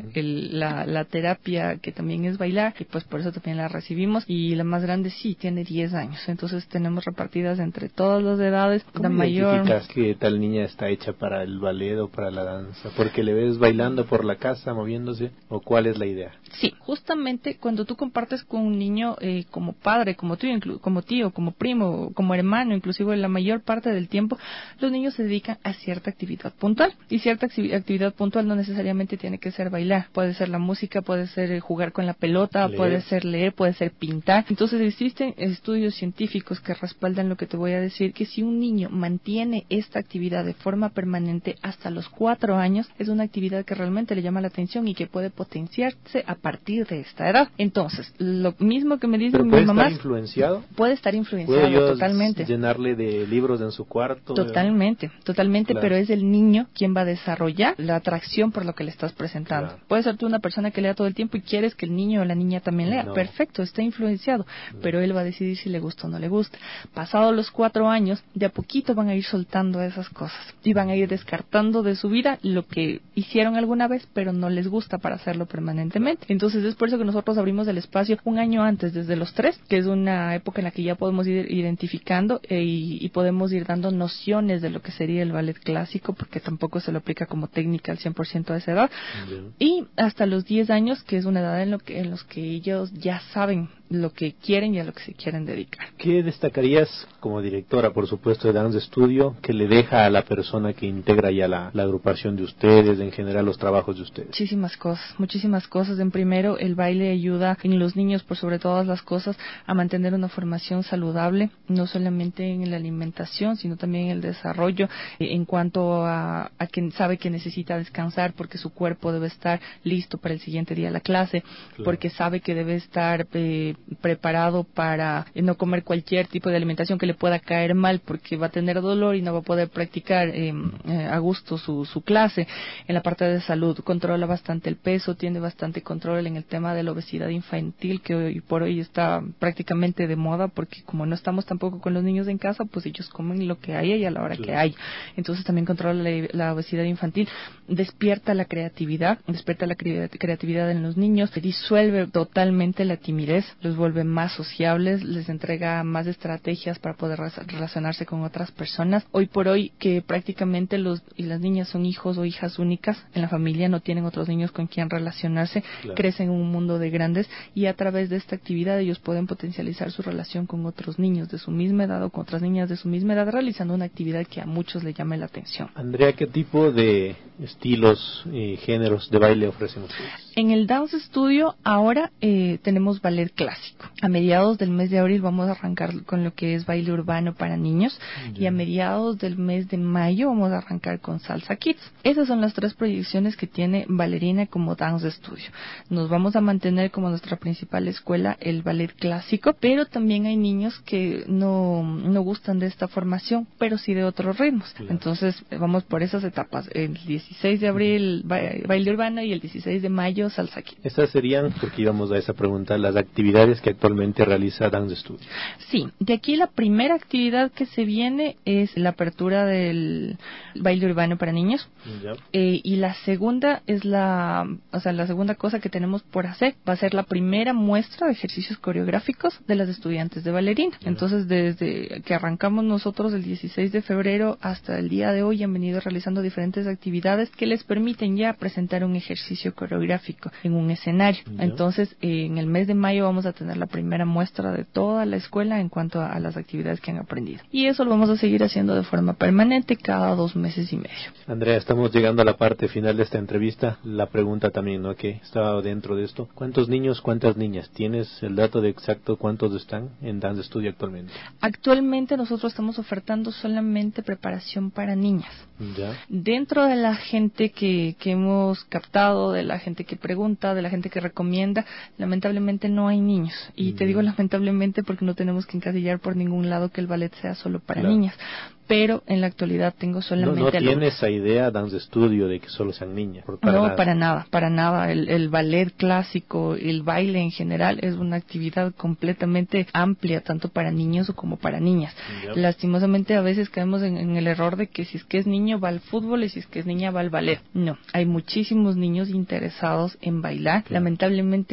la terapia que también es bailar, y pues por eso también la recibimos. Y la más grande sí, tiene 10 años. Entonces tenemos repartidas entre todas las edades. ¿Cómo identificas que tal niña está hecha para el ballet o para la danza? ¿Porque le ves bailando por la casa, moviéndose? ¿O cuál es la idea? Sí, justamente cuando tú compartes con un niño como padre, como tío, como primo, como hermano, inclusive la mayor parte del tiempo, los niños se dedican a cierta actividad puntual. Y cierta actividad puntual no necesariamente tiene que ser bailar. Puede ser la música, puede ser jugar con la pelota, puede ser leer, puede ser pintar. Entonces existen estudios científicos que respaldan lo que te voy a decir, que si un niño mantiene esta actividad de forma permanente hasta los 4 años, es una actividad que realmente le llama la atención y que puede potenciarse a partir de esta edad. Entonces, lo mismo que me dicen mis mamás. ¿Puede estar influenciado? Puede estar influenciado, ¿Puedo yo totalmente. llenarle de libros en su cuarto? Totalmente, claro. Pero es el niño quien va a desarrollar la atracción por lo que le estás presentando. Claro. Puede ser tú una persona que lea todo el tiempo y quieres que el niño o la niña también lea. No. Perfecto, está influenciado, pero él va a decidir si le gusta o no le gusta. Pasados los 4 años, de a poquito van a ir soltando esas cosas y van a ir descartando de su vida lo que hicieron alguna vez, pero no les gusta para hacerlo permanentemente. Entonces es por eso que nosotros abrimos el espacio un año antes, desde los 3, que es una época en la que ya podemos ir identificando y podemos ir dando nociones de lo que sería el ballet clásico, porque tampoco se lo aplica como técnica al 100% a esa edad. Y hasta los 10 años, que es una edad en los que ellos ya saben lo que quieren y a lo que se quieren dedicar. ¿Qué destacarías como directora, por supuesto, de Dance Studio, que le deja a la persona que integra ya la agrupación de ustedes, en general los trabajos de ustedes? Muchísimas cosas. En primero, el baile ayuda en los niños, por sobre todas las cosas, a mantener una formación saludable, no solamente en la alimentación, sino también en el desarrollo, en cuanto a quien sabe que necesita descansar porque su cuerpo debe estar listo para el siguiente día de la clase, porque sabe que debe estar preparado para no comer cualquier tipo de alimentación que le pueda caer mal, porque va a tener dolor y no va a poder practicar a gusto su clase. En la parte de salud, controla bastante el peso, tiene bastante control en el tema de la obesidad infantil, que hoy por hoy está prácticamente de moda, porque como no estamos tampoco con los niños en casa, pues ellos comen lo que haya y a la hora que hay. Entonces también controla la obesidad infantil, despierta la creatividad en los niños, disuelve totalmente la timidez, los vuelve más sociables, les entrega más estrategias para poder relacionarse con otras personas. Hoy por hoy, que prácticamente las niñas son hijos o hijas únicas en la familia, no tienen otros niños con quien relacionarse, crecen en un mundo de grandes, y a través de esta actividad ellos pueden potencializar su relación con otros niños de su misma edad o con otras niñas de su misma edad, realizando una actividad que a muchos les llame la atención. Andrea, ¿qué tipo de estilos y géneros de baile ofrecen ustedes? En el Dance Studio ahora tenemos ballet clásico. A mediados del mes de abril vamos a arrancar con lo que es baile urbano para niños, y a mediados del mes de mayo vamos a arrancar con salsa kids. Esas son las 3 proyecciones que tiene Ballerina como Dance Studio. Nos vamos a mantener como nuestra principal escuela el ballet clásico, pero también hay niños que no gustan de esta formación, pero sí de otros ritmos. Entonces vamos por esas etapas. El 16 de abril baile urbano y el 16 de mayo salsa kid. Estas serían, porque íbamos a esa pregunta, las actividades que actualmente realiza Dance Studio. Sí, de aquí la primera actividad que se viene es la apertura del baile urbano para niños. Y la segunda es la segunda cosa que tenemos por hacer va a ser la primera muestra de ejercicios coreográficos de las estudiantes de bailarina. Entonces, desde que arrancamos nosotros el 16 de febrero hasta el día de hoy han venido realizando diferentes actividades que les permiten ya presentar un ejercicio coreográfico en un escenario. Entonces, en el mes de mayo vamos a tener la primera muestra de toda la escuela en cuanto a las actividades que han aprendido. Y eso lo vamos a seguir haciendo de forma permanente cada 2 meses y medio. Andrea, estamos llegando a la parte final de esta entrevista. La pregunta también, ¿no?, que estaba dentro de esto. ¿Cuántos niños, cuántas niñas? ¿Tienes el dato de exacto cuántos están en Dance Studio actualmente? Actualmente nosotros estamos ofertando solamente preparación para niñas. Dentro de la gente que hemos captado, de la gente que pregunta, de la gente que recomienda, lamentablemente no hay niños. Y te digo lamentablemente porque no tenemos que encasillar por ningún lado que el ballet sea solo para niñas. Pero en la actualidad tengo solamente ¿No tiene esa idea Dance Studio de que solo sean niñas? Para nada. El ballet clásico, el baile en general es una actividad completamente amplia, tanto para niños como para niñas. Lastimosamente a veces caemos en el error de que si es que es niño va al fútbol y si es que es niña va al ballet. No, hay muchísimos niños interesados en bailar. Lamentablemente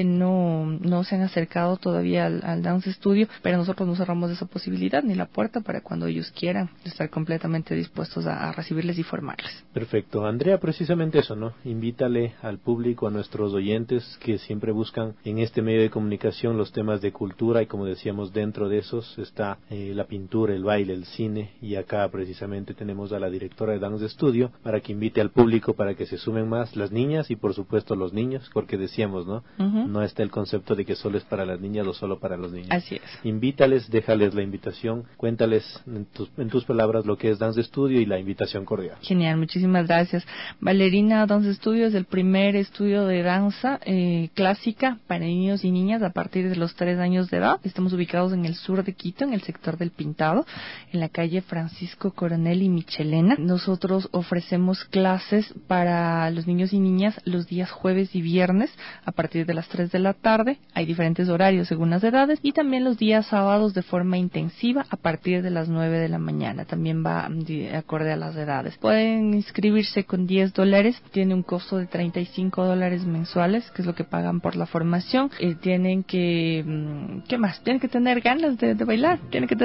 no se han acercado todavía al Dance Studio, pero nosotros no cerramos esa posibilidad ni la puerta para cuando ellos quieran estar completamente dispuestos a recibirles y formarles. Perfecto. Andrea, precisamente eso, ¿no? Invítale al público, a nuestros oyentes que siempre buscan en este medio de comunicación los temas de cultura y, como decíamos, dentro de esos está la pintura, el baile, el cine, y acá precisamente tenemos a la directora de Dance Studio para que invite al público para que se sumen más las niñas y por supuesto los niños, porque decíamos, ¿no? No está el concepto de que solo es para las niñas o solo para los niños. Así es. Invítales, déjales la invitación, cuéntales en tus palabras lo que es Dance Studio y la invitación cordial. Genial, muchísimas gracias. Ballerina Dance Studio es el primer estudio de danza clásica para niños y niñas a partir de los 3 años de edad. Estamos ubicados en el sur de Quito, en el sector del Pintado, en la calle Francisco Coronel y Michelena. Nosotros ofrecemos clases para los niños y niñas los días jueves y viernes a partir de las 3 de la tarde. Hay diferentes horarios según las edades y también los días sábados de forma intensiva a partir de las 9 de la mañana. También va acorde a las edades. Pueden inscribirse con $10, tiene un costo de $35 mensuales, que es lo que pagan por la formación. Tienen que, ¿qué más? Tienen que tener ganas de bailar,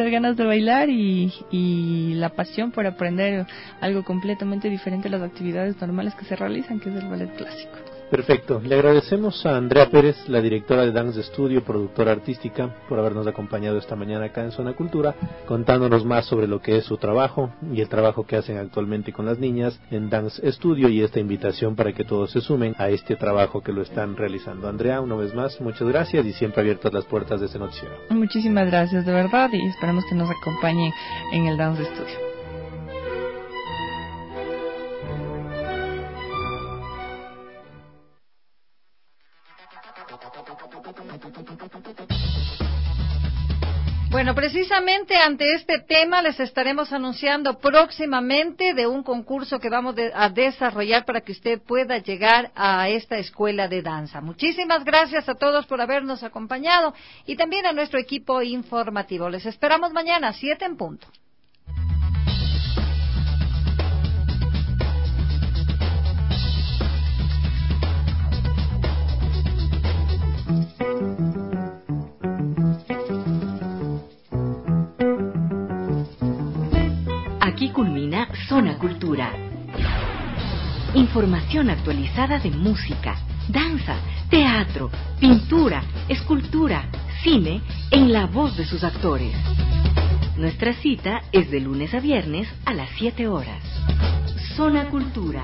y la pasión por aprender algo completamente diferente a las actividades normales que se realizan, que es el ballet clásico. Perfecto. Le agradecemos a Andrea Pérez, la directora de Dance Studio, productora artística, por habernos acompañado esta mañana acá en Zona Cultura, contándonos más sobre lo que es su trabajo y el trabajo que hacen actualmente con las niñas en Dance Studio y esta invitación para que todos se sumen a este trabajo que lo están realizando. Andrea, una vez más, muchas gracias y siempre abiertas las puertas de este noticiero. Muchísimas gracias, de verdad, y esperamos que nos acompañen en el Dance Studio. Bueno, precisamente ante este tema les estaremos anunciando próximamente de un concurso que vamos a desarrollar para que usted pueda llegar a esta escuela de danza. Muchísimas gracias a todos por habernos acompañado y también a nuestro equipo informativo. Les esperamos mañana, 7 en punto. Aquí culmina Zona Cultura. Información actualizada de música, danza, teatro, pintura, escultura, cine, en la voz de sus actores. Nuestra cita es de lunes a viernes a las 7 horas. Zona Cultura.